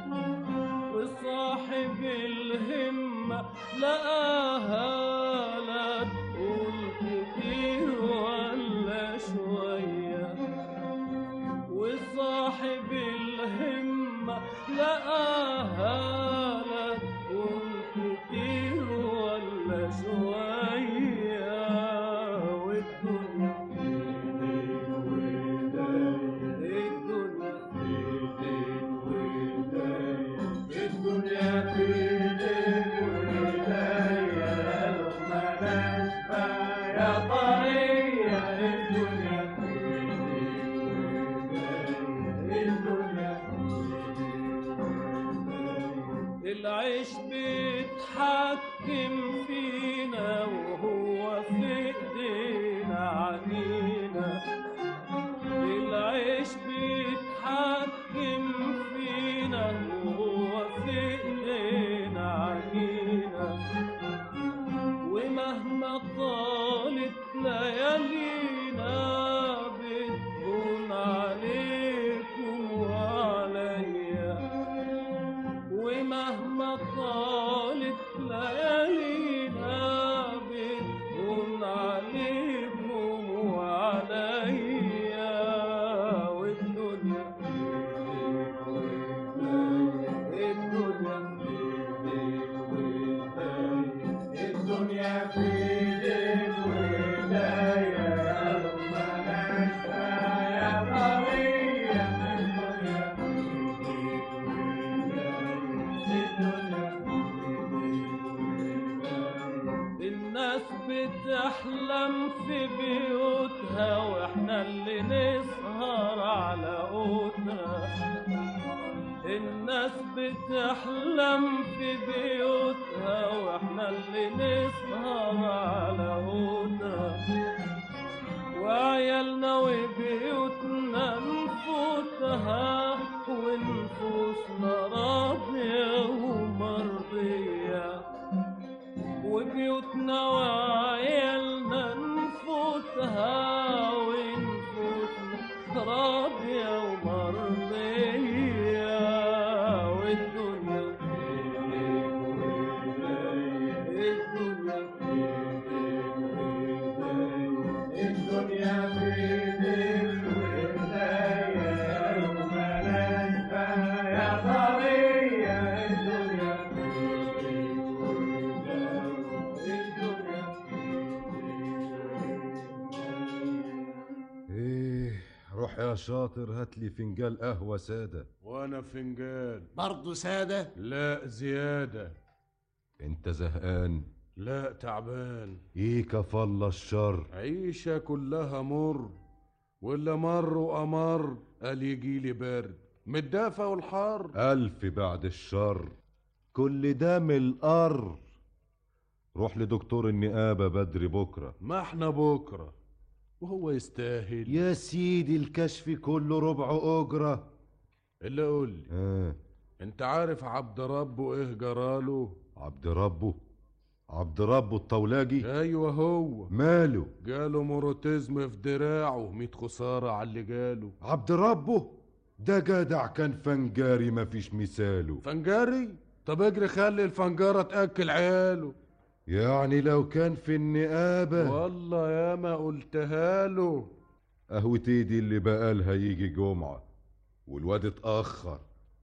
وصاحب الهمة لقاها لا تقول كتير ولا شوية. وصاحب الهمة لقاها لا تقول كتير ولا شوية. والدنيا في ايديك وايديا، الدنيا في ايديك وايديا، الدنيا في ايديك وايديا يا لقمة ناشفة يا طرية. الدنيا في العيش بيتحكم فينا وهو في ايدينا عنينا. العيش بيتحكم فينا وهو في ايدينا عنينا. ومهما طالت ليالينا بتهون عليكم وعليا. ومهما طالت ليالينا بتهون عليكم وعليا. والدنيا في ايديك وايديا، الدنيا في ايديك وايديا، الدنيا في ايديك وايديا يا لقمة ناشفة يا طرية. الدنيا في ايديك وايديا، الناس بتحلم في بيوتها واحنا اللي نسهر على قوتها. الناس بتحلم في بيوتها واحنا اللي نسهر على قوتها. وعيالنا وبيوتنا نفوتها ونفوسنا راضية ومرضية. وبيوتنا وعيالنا نفوتها ونفوسنا راضية ومرضية. والدنيا في ايديك وايديا، الدنيا في ايديك وايديا، الدنيا في ايديك وايديا يا لقمة ناشفة يا طرية. الدنيا في ايديك وايديا، الدنيا في ايديك. ايه روح يا شاطر هاتلي فنجان قهوة سادة. وانا فنجان برضه سادة؟ لا زيادة. انت زهقان؟ لا تعبان. ايه كفالة الشر، عيشة كلها مر، ولا مر وأمر قال يجيلي برد متدافى والحر. ألف بعد الشر، كل ده من القر. روح لدكتور النقابة بدري بكرة. ما احنا بكرة وهو يستاهل. يا سيدي الكشف كله ربع أجرة. اللي قول لي آه. انت عارف عبد ربه ايه جراله؟ عبد ربه عبد ربه الطولاجي؟ ايوه هو. ماله؟ جاله موروتيزم في دراعه، ميت خسارة على اللي جاله. عبد ربه ده جدع كان فنجاري مفيش مثاله. فنجاري؟ طب اجري خلي الفنجارة تأكل عياله. يعني لو كان في النقابة والله يا ما قلتها له. قهوة ايدي اللي بقالها يجي جمعة والواد اتأخر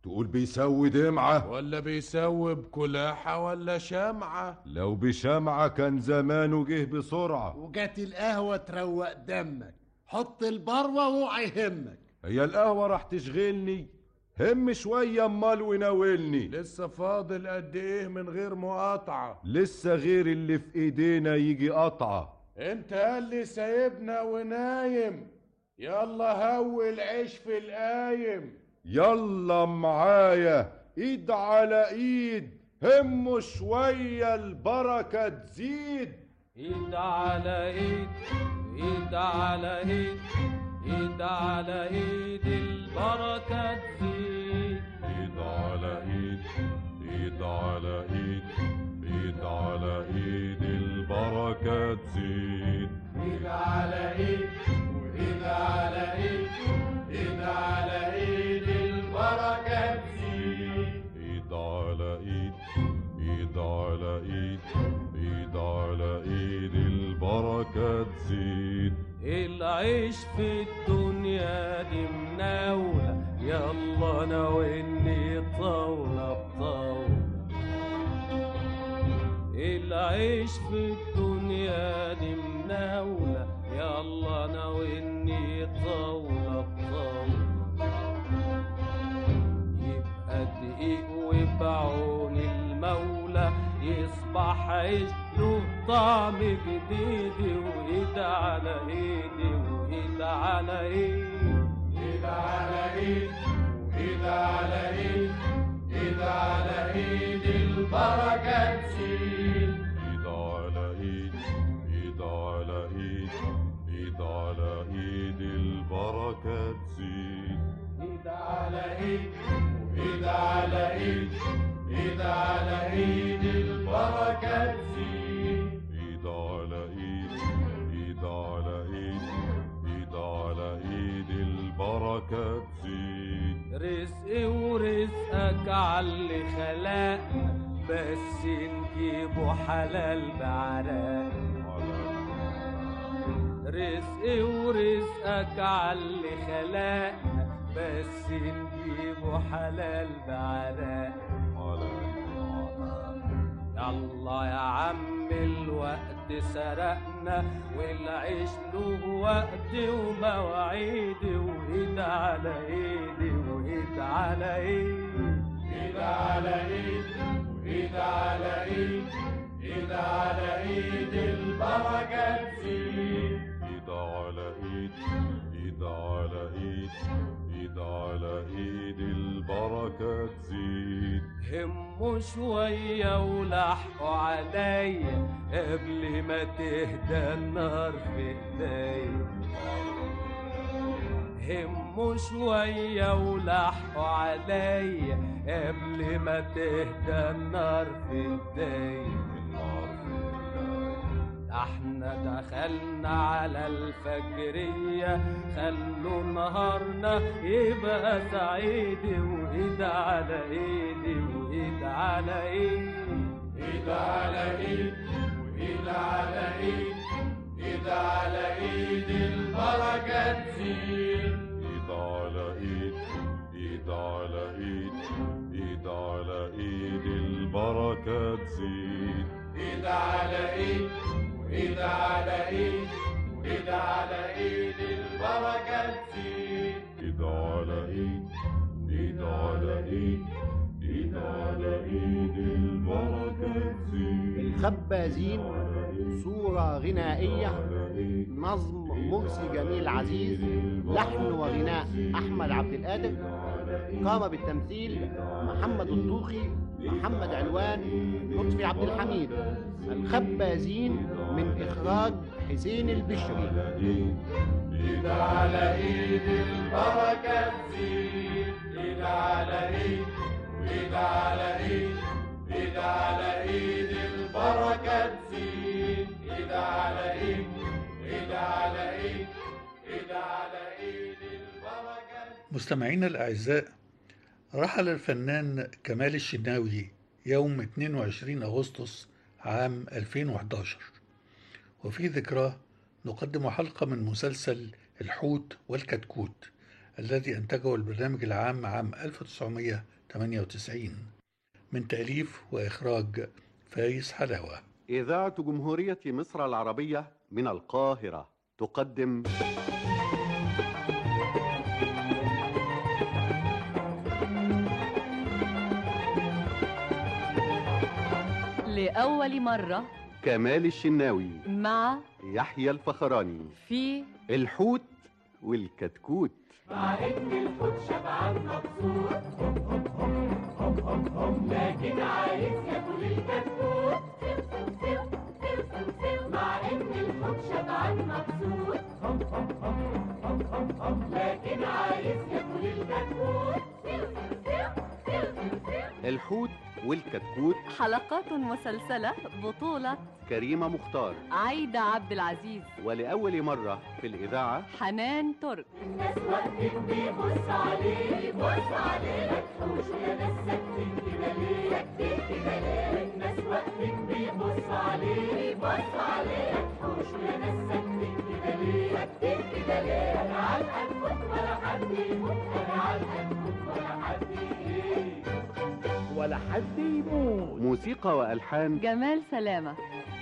تقول بيسوي دمعة ولا بيسوي بكلاحة ولا شمعة؟ لو بشمعة كان زمانه جه بسرعة. وجات القهوة تروق دمك، حط البروة واوعى يهمك. هي القهوة راح تشغلني؟ هم شوية امال وناولني. لسه فاضل قد ايه من غير مقاطعة؟ لسه غير اللي في ايدينا يجي قطعة. انت قال لي سايبنا ونايم، يلا هوي العيش في القايم. يلا معايا ايد على ايد، هموا شوية البركة تزيد. ايد على ايد، ايد على ايد، ايد على ايد البركة تزيد. ايد على ايد، ايد على ايد، ايد على ايد البركة تزيد. ايد على ايد، وايد على ايد، ايد على ايد البركة تزيد. ايد على ايد، ايد على ايد، ايد على ايد البركة تزيد. العيش في الدنيا دي مناولة، يلا ناولني طاولة بطاولة. العيش في الدنيا دي مناولة، يلا ناولني طاولة بطاولة. يبقى دقيق وبعون المولى، يصبح عيش له طعم جديد. وايد على ايدي، وايد على ايد، ايد على ايد، وايد على ايد، ايد على ايد البركة تزيد. ايد على ايد، ايد على ايد، ايد على ايد البركة تزيد. ايد على ايد، وايد على ايد، ايد على ايد البركة تزيد. ايد على ايد، ايد على ايد، ايد على ايد البركة تزيد. رزقي ورزقك عاللي خلقنا، بس نجيبه حلال بعراق. رزقي ورزقك عاللي خلقنا، بس نجيبه حلال بعراق. يلا يا عم الوقت سرقنا، والعيش له وقت ومواعيد. وايد على ايدي، وايد على ايد، ايد على ايد، وايد على ايد، ايد على ايد البركة تزيد. ايد على ايد، ايد على ايد، ايد على ايد البركة تزيد. هموا شوية ولحقوا عليا، قبل ما تهدى النار في ايديا. هموا شوية ولحقوا عليا، قبل ما تهدى النار في ايديا. احنا دخلنا على الفجرية، خلوا نهارنا يبقى سعيد. وايد على ايدي، وايد على ايد، ايد على ايد، وايد على ايد، ايد على ايد البركة تزيد. ايد على ايد، ايد على ايد، ايد على ايد البركة تزيد. ايد على ايد، وايد على ايد، وايد على ايد البركة تزيد. ايد على ايد، ايد على ايد، ايد على ايد البركة تزيد. الخبازين صورة غنائية، نظم مرسي جميل عزيز، لحن وغناء أحمد عبد القادر. قام بالتمثيل محمد الطوخي، محمد علوان، لطفي عبد الحميد. الخبازين من إخراج حسين البشري. ايد على ايد البركة تزيد. ايد على ايد، وايد على ايد، ايد على ايد البركة تزيد. ايد على ايد، ايد على ايد، ايد على ايد البركة. مستمعينا الأعزاء، رحل الفنان كمال الشناوي يوم اثنين وعشرين أغسطس عام ألفين وأحد عشر، وفي ذكراه نقدم حلقة من مسلسل الحوت والكتكوت الذي أنتجه البرنامج العام عام ألف وتسعمائة وثمانية وتسعين من تأليف وإخراج فايز حلاوة. إذاعة جمهورية مصر العربية من القاهرة تقدم لأول مرة كمال الشناوي مع يحيى الفخراني في الحوت والكتكوت. مع ان الحوت شبعان مبسوط لكن عايز ياكل الكتكوت. مع ان الحوت شبعان مبسوط لكن عايز ياكل الكتكوت. الحوت والكتكوت، حلقات مسلسلة بطولة كريمة مختار، عايدة عبد العزيز، ولأول مرة في الإذاعة حنان ترك. الناس وقتك بيبص عليه بص عليه ما تحوش يا ناس ساكتين كده ليه ساكتين كده ليه. الناس وقتك بيبص عليه بص عليه ما تحوش يا ناس ساكتين كده ليه ساكتين كده ليه. انا على الأنفوت ولا حد يموت، انا على الأنفوت ولا حد ايه ولا حد يموت. موسيقى وألحان جمال سلامة.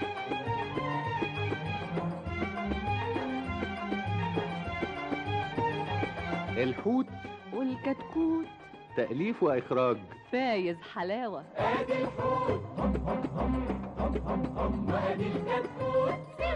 الحوت والكتكوت، تأليف وإخراج فايز حلاوة. ادي الحوت هم هم هم هم هم هم وادي الكتكوت.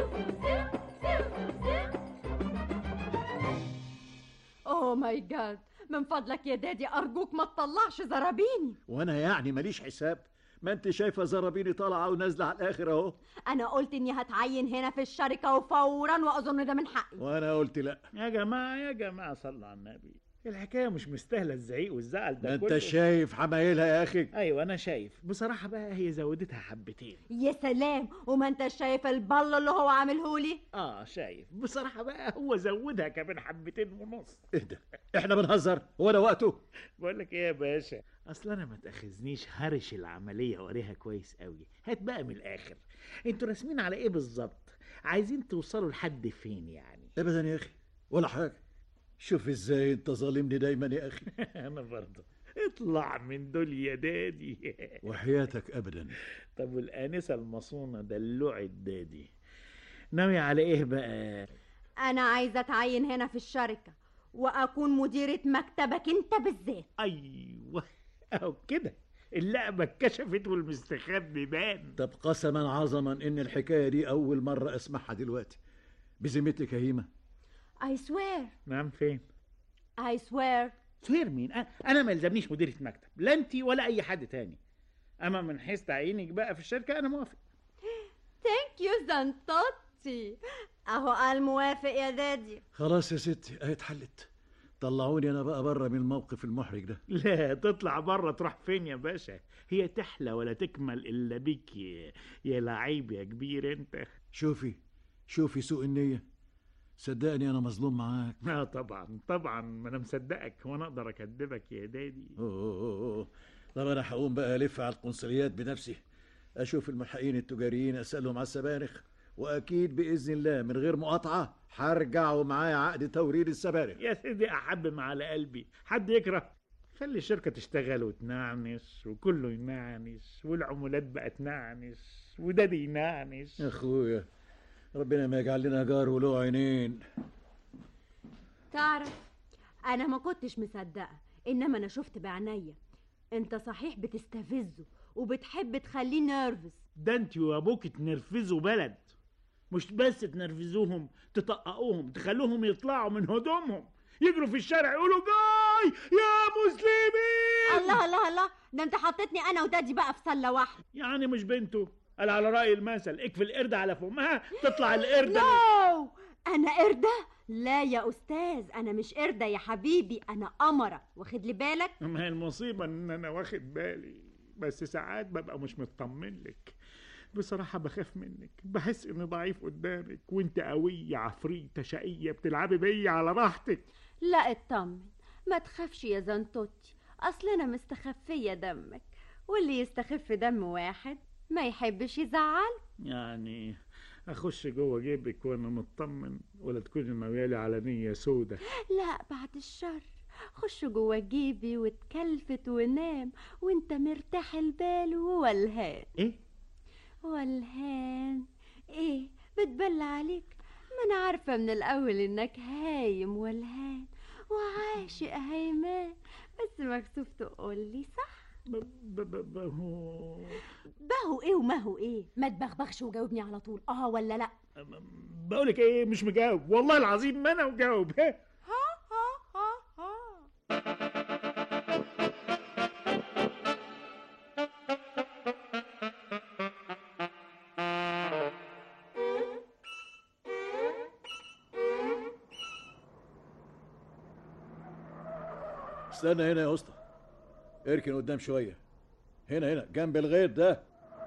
اوه ماي جاد، من فضلك يا دادي ارجوك ما تطلعش زرابيني. وانا يعني ماليش حساب؟ ما انت شايفه زرابيني طالعه ونازله على الاخر اهو. انا قلت اني هتعين هنا في الشركه وفورا، واظن ده من حقي. وانا قلت لا. يا جماعه يا جماعه صلوا على النبي، الحكايه مش مستاهله الزعيق والزعل ده ما كله. انت شايف حمايلها يا اخي. ايوه انا شايف بصراحه بقى، هي زودتها حبتين. يا سلام، وما انت شايف البل اللي هو عاملهولي؟ اه شايف بصراحه بقى، هو زودها كمان حبتين ونص. ايه ده؟ احنا بنهزر؟ هو ده وقته؟ بقول لك ايه يا باشا، اصل انا ما تاخذنيش هرش العمليه واريها كويس قوي. هات بقى من الاخر، انتوا راسمين على ايه بالظبط؟ عايزين توصلوا لحد فين يعني؟ ابدا يا اخي ولا حاجه. شوف ازاي انت ظالمني دايما يا اخي. انا برضه. اطلع من دول يا دادي. وحياتك ابدا. طب والانسه المصونه دلوع الدادي ناوي على ايه بقى؟ انا عايزه اتعين هنا في الشركه واكون مديره مكتبك انت بالذات. ايوه اهو كده اللعبه اتكشفت والمستخبي بان. طب قسما عظما ان الحكايه دي اول مره اسمعها دلوقتي. بذمتك يا هيمه؟ I swear. نعم فين؟ I swear. سوير مين؟ انا ما يلزمنيش مديرة مكتب، لا انت ولا اي حد تاني. اما من حيث تعيينك بقى في الشركة انا موافق. ثانك يو زنطوتي، اهو قال موافق يا دادي. خلاص يا ستي اهي اتحلت. طلعوني انا بقى بره من الموقف المحرج ده. لا تطلع بره تروح فين يا باشا؟ هي تحلى ولا تكمل الا بيك يا, يا لعيب يا كبير انت. شوفي شوفي سوء النية، صدقني انا مظلوم معاك. اه طبعا طبعا، ما انا مصدقك وانا اقدر اكدبك يا دادي. اوه طب انا هقوم بقى الف على القنصليات بنفسي، اشوف الملحقين التجاريين اسالهم على السبانخ، واكيد باذن الله من غير مقاطعه هرجع ومعايا عقد توريد السبانخ. يا سيدي احب ما على قلبي، حد يكره؟ خلي الشركه تشتغل وتنعنش وكله ينعنش، والعمولات بقى تنعنش ودادي ينعنش. يا اخويا ربنا ما يجعل لنا جار وله عينين. تعرف انا ما كنتش مصدقه، انما انا شفت بعينيا. انت صحيح بتستفزه وبتحب تخليه نيرفز. ده انت وابوك تنرفزوا بلد، مش بس تنرفزوهم، تطققوهم، تخلوهم يطلعوا من هدومهم يجروا في الشارع يقولوا جاي يا مسلمين. الله الله الله، ده انت حطيتني انا ودادي بقى في سله واحده. يعني مش بنته؟ قال على رأي المثل اكفي القردة على فمها تطلع القردة. نو انا قردة؟ لا يا استاذ، انا مش قردة يا حبيبي، انا قمرة، واخد لي بالك؟ ما هي المصيبة ان انا واخد بالي، بس ساعات ببقى مش مطمن لك. بصراحة بخاف منك، بحس اني ضعيف قدامك، وانت قوية عفريتة شقية بتلعبي بيا على راحتك. لا اطمن، ما تخافش يا زنطوتي، اصل انا مستخفية دمك، واللي يستخف دم واحد ما يحبش يزعل. يعني اخش جوه جيبك وانا مطمن، ولا تكوني ناويالي على نيه سودة؟ لا بعد الشر، خش جوه جيبي واتكلفت ونام وانت مرتاح البال وولهان. ايه ولهان؟ ايه بتبلى عليك؟ ما انا عارفه من الاول انك هايم ولهان وعاشق هيمان، بس مكسوف تقولي صح. بهو بهو ايه وما هو ايه؟ ما تبغبغش وجاوبني على طول، اه ولا لا؟ بقولك ايه، مش مجاوب والله العظيم ما انا مجاوب. ها ها ها ها استنى هنا يا اسطى، اركن قدام شويه. هنا هنا جنب الغيط ده.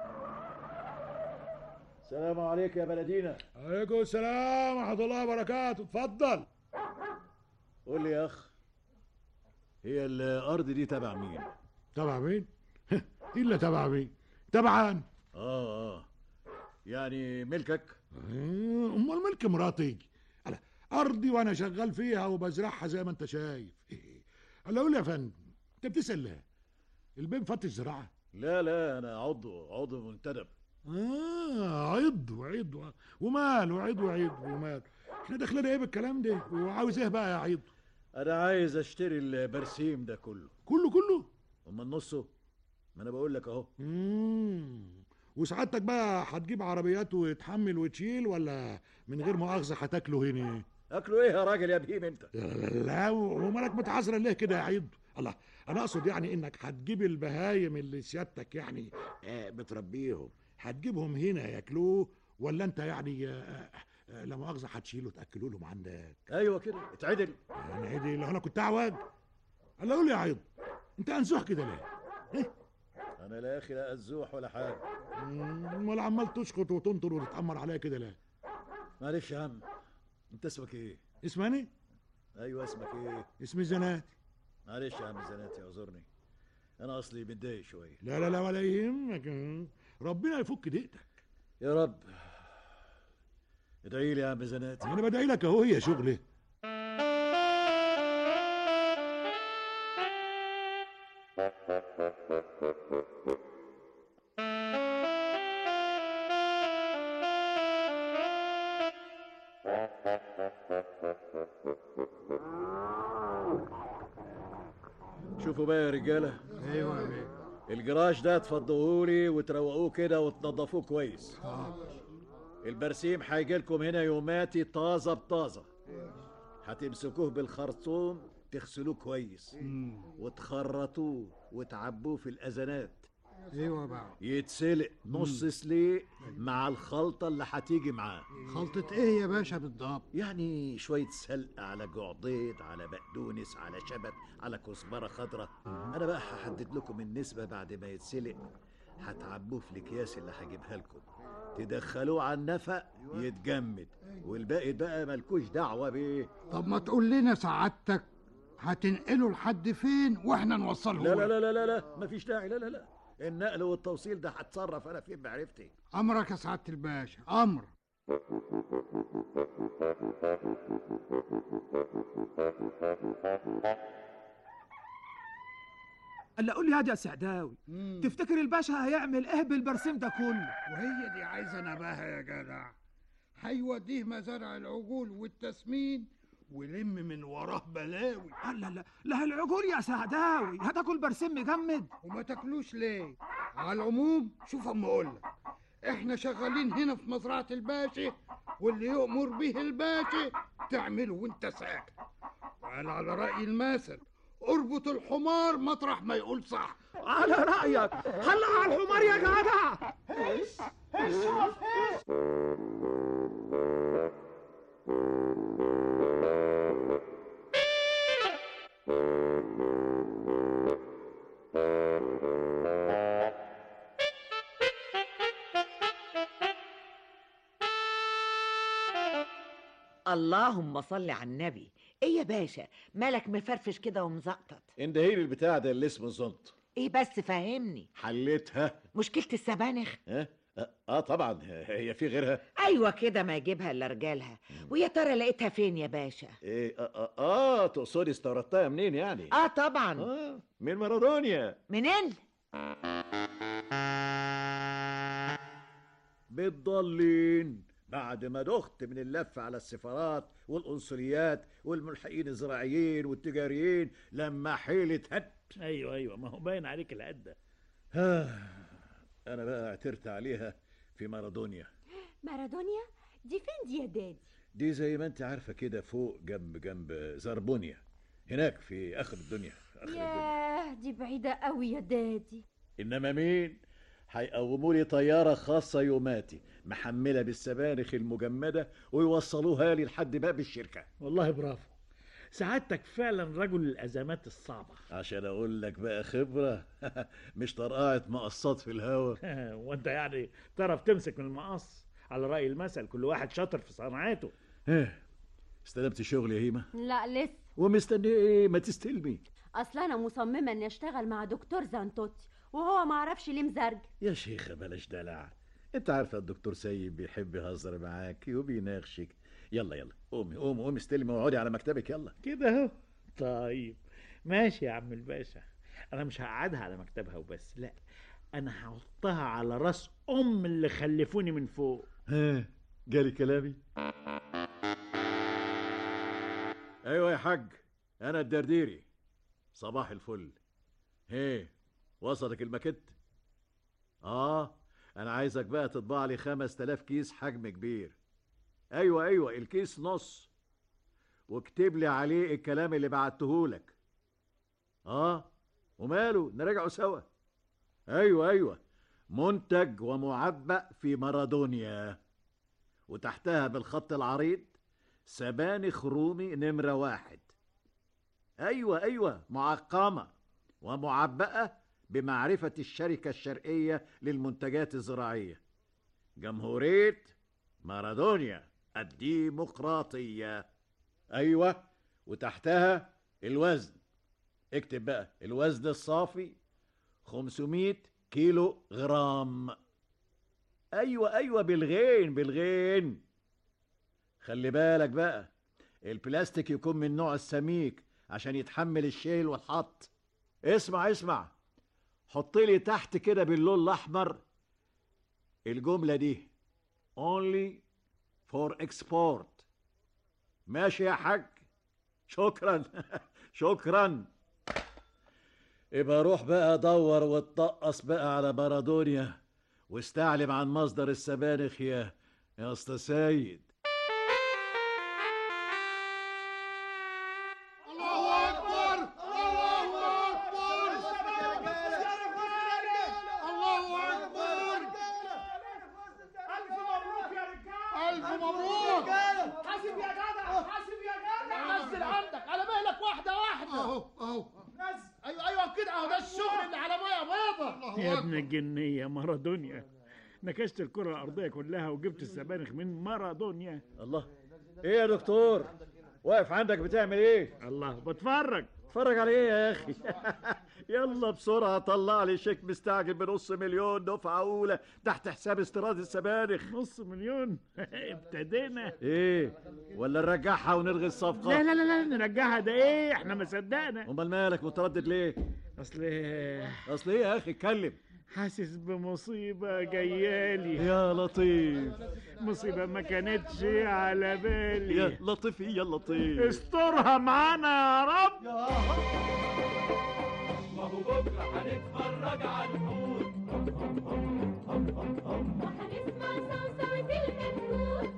السلام عليكم يا بلدينا. عليكم السلام ورحمة الله وبركاته، اتفضل. قول لي يا اخ، هي الارض دي تبع مين؟ تبع مين؟ الا تبع مين؟ تبع انا. اه اه يعني ملكك؟ امال ملك مراتي. أنا ارضي وانا شغال فيها وبزرعها زي ما انت شايف. هلا قول لي يا فندم، انت بتسال ليه؟ البين فتش زراعه؟ لا لا انا عضو عضو منتدب. اه عضو عضو وماله عضو عضو وماله. احنا داخلين ايه بالكلام ده؟ وعاوز ايه بقى يا عضو؟ انا عايز اشتري البرسيم ده كله. كله كله؟ امال نصه؟ ما انا بقول لك اهو. امم وسعادتك بقى هتجيب عربيات وتحمل وتشيل، ولا من غير مؤاخذه هتاكله هنا؟ اكله ايه يا راجل يا بهيم انت؟ لا ومالك متعذر ليه كده يا عيد؟ الله، انا اقصد يعني انك هتجيب البهايم اللي سيادتك يعني آه بتربيهم، هتجيبهم هنا ياكلوه، ولا انت يعني آه آه لا مؤاخذه هتشيله تاكلوا لهم عندك؟ ايوه كده اتعدل. يعني عدل؟ لو انا كنت اعوج. الله قول لي يا عيد، انت انزوح كده ليه؟ إيه؟ انا لا يا اخي لا ازوح ولا حاجه. امال عمال تشخط وتنطر وتتامر عليا كده ليه؟ معلش يا عم، انت اسمك ايه؟ اسماني؟ ايوه اسمك ايه؟ اسمي زناتي. معلش يا عم زناتي اعذرني، انا اصلي متضايق شويه. لا لا لا ولا يهمك، ربنا يفك ضيقتك يا رب. ادعي لي يا عم زناتي. انا بدعي لك اهو، هي شغلي. شوفوا بقى يا رجاله. ايوه يا بيه. الجراج ده تفضوهولي وتروقوه كده وتنضفوه كويس. البرسيم هيجي لكم هنا يوماتي طازه بطازه. هتمسكوه بالخرطوم تغسلوه كويس وتخرطوه وتعبوه في الازانات. ايوه بقى. يتسلق نص سليق مع الخلطه اللي هتيجي معاه. خلطه ايه يا باشا بالضبط؟ يعني شويه سلق على جعضيط على بقدونس على شبت على كزبره خضراء. انا بقى هحدد لكم النسبه بعد ما يتسلق. هتعبوه في الاكياس اللي هجيبها لكم، تدخلوه على النفق يتجمد، والباقي بقى ملكوش دعوه بيه. طب ما تقول لنا سعادتك هتنقله لحد فين واحنا نوصله؟ لا لا لا لا لا لا مفيش داعي. لا لا لا النقل والتوصيل ده هتصرف انا فين بعرفتي. امرك يا سعاده الباشا، امر. الا قول لي هادي يا سعداوي، تفتكر الباشا هيعمل ايه بالبرسيم ده كله؟ وهي دي عايزه نباهه يا جدع. هيوديه مزارع العجول والتسمين ولم من وراه بلاوي. لا لا لا العجول يا سعداوي، هتاكل برسيم مجمد؟ وما تاكلوش ليه؟ على العموم شوف اما اقول لك، احنا شغالين هنا في مزرعه الباشا، واللي يؤمر به الباشا تعمله وانت ساكت. وقال على راي المثل، اربط الحمار مطرح ما يقول صح. على رايك حلق على الحمار يا جدع. هش هش شوف هش. اللهم صل على النبي. ايه يا باشا مالك مفرفش كده ومزقطط؟ اندهيلي البتاع ده اللي اسمه زنط. ايه بس فهمني. حليتها. مشكلة السبانخ؟ ها اه, آه طبعا، هي في غيرها؟ ايوه كده، ما يجيبها الا رجالها. ويا ترى لقيتها فين يا باشا؟ ايه اه, آه, آه تقصدي استوردتها منين يعني؟ اه طبعا. اه من مارادونيا. منين؟ بتضلين بعد ما دخت من اللف على السفارات والقنصليات والملحقين الزراعيين والتجاريين لما حيلة هد. ايوه ايوه، ما هو باين عليك العده. انا بقى اعترت عليها في مارادونيا. مارادونيا دي فين دي يا دادي؟ دي زي ما انت عارفه كده فوق جنب جنب زربونيا، هناك في اخر الدنيا. آخر ياه دي بعيدة قوي يا دادي. انما مين هيقوموا لي طياره خاصه يوماتي محمله بالسبانخ المجمده ويوصلوها لي لحد باب الشركه. والله برافو، سعادتك فعلا رجل الازمات الصعبه. عشان اقول لك بقى خبره مش طرقعه مقصات في الهوا. وانت يعني تعرف تمسك من المقص؟ على راي المثل كل واحد شاطر في صنعته. ايه استلمت شغل يا هيمه؟ لا لسه. ومستني ايه؟ ما تستلمي. اصل انا مصممه اني اشتغل مع دكتور زانتوتي وهو ما عرفش ليه مزرج. يا شيخه بلاش دلع، انت عارفه الدكتور سيد بيحب يهزر معاكي وبيناقشك. يلا يلا قومي قومي قومي استلمي واقعدي على مكتبك يلا كده اهو. طيب ماشي يا عم الباشا، انا مش هقعدها على مكتبها وبس، لا انا هحطها على راس ام اللي خلفوني من فوق. ها جالي كلامي؟ ايوه يا حاج، انا الدرديري. صباح الفل. هي وصلك المكت؟ اه انا عايزك بقى تطبع لي خمس تلاف كيس حجم كبير. ايوه ايوه الكيس نص، واكتب لي عليه الكلام اللي بعتهولك. اه وماله نراجعه سوا. ايوه ايوه منتج ومعبأ في مارادونيا، وتحتها بالخط العريض سبانخ رومي نمرة واحد. ايوه ايوه معقمة ومعبأة بمعرفة الشركة الشرقية للمنتجات الزراعية، جمهورية مارادونيا الديمقراطية. ايوه وتحتها الوزن، اكتب بقى الوزن الصافي خمسمائة كيلو غرام. ايوه ايوه بالغين بالغين. خلي بالك بقى البلاستيك يكون من نوع السميك عشان يتحمل الشيل والحط. اسمع اسمع، حط لي تحت كده باللون الاحمر الجملة دي only for export. ماشي يا حاج؟ شكرا شكرا. يبقى روح بقى دور واتطقص بقى على مارادونيا واستعلم عن مصدر السبانخ يا يا اسطى سيد. الله اكبر الله اكبر الله اكبر. الف مبروك يا رجاله، الف مبروك. حاسب يا جدع، حاسب يا جدع. نزل عندك على مهلك واحده واحده. اهو اهو ايوه ايوه كده اهو، ده الشغل اللي على ميه بيضه. يا ابن الجنيه مارادونيا، نكشت الكره الارضيه كلها وجبت السبانخ من مارادونيا. الله ايه يا دكتور واقف عندك بتعمل ايه؟ الله بتفرج. اتفرج على ايه يا اخي؟ يلا بسرعه طلع لي شيك مستعجل بنص مليون دفعه اولى تحت حساب استيراد السبانخ. نص مليون؟ ابتدينا. ايه ولا نرجعها ونلغي الصفقه؟ لا لا لا لا نرجعها، ده ايه احنا ما صدقنا. امال مالك متردد ليه؟ اصل اصل ايه يا اخي اتكلم. حاسس بمصيبة جايالي. يا لطيف. مصيبة ما كانتش على بالي. يا لطيف يا لطيف. استرها معانا يا رب. ما هو بكرة هنتفرج على الحوت وهنسمع صوصوة الكتكوت.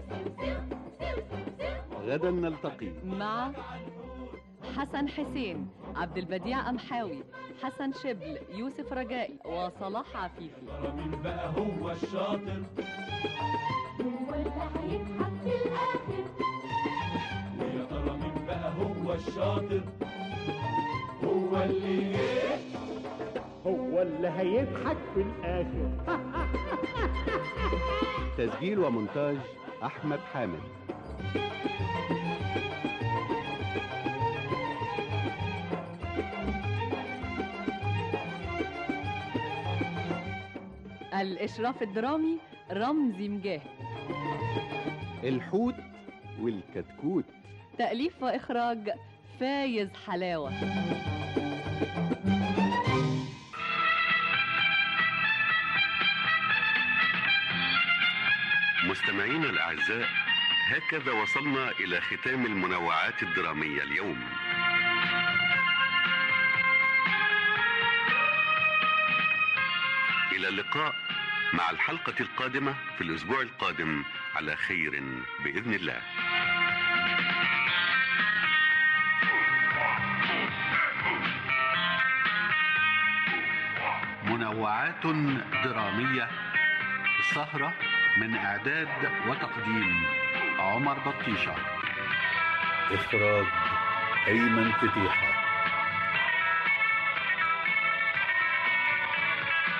غدا نلتقي مع حسن حسين، عبد البديع أمحاوي، حسن شبل، يوسف رجائي، وصلاح عفيفي. مين بقى هو الشاطر؟ هو اللي هيضحك في الآخر. ويا ترى مين بقى هو الشاطر؟ هو اللي ايه؟ هو اللي هيضحك في الآخر. تسجيل ومونتاج أحمد حامد. الإشراف الدرامي رمزي مجاهد. الحوت والكتكوت. تأليف وإخراج فايز حلاوة. مستمعينا الأعزاء، هكذا وصلنا إلى ختام المنوعات الدرامية اليوم. إلى اللقاء مع الحلقة القادمة في الأسبوع القادم على خير بإذن الله. منوعات درامية، السهرة من إعداد وتقديم عمر بطيشة، إخراج أيمن فتيحة.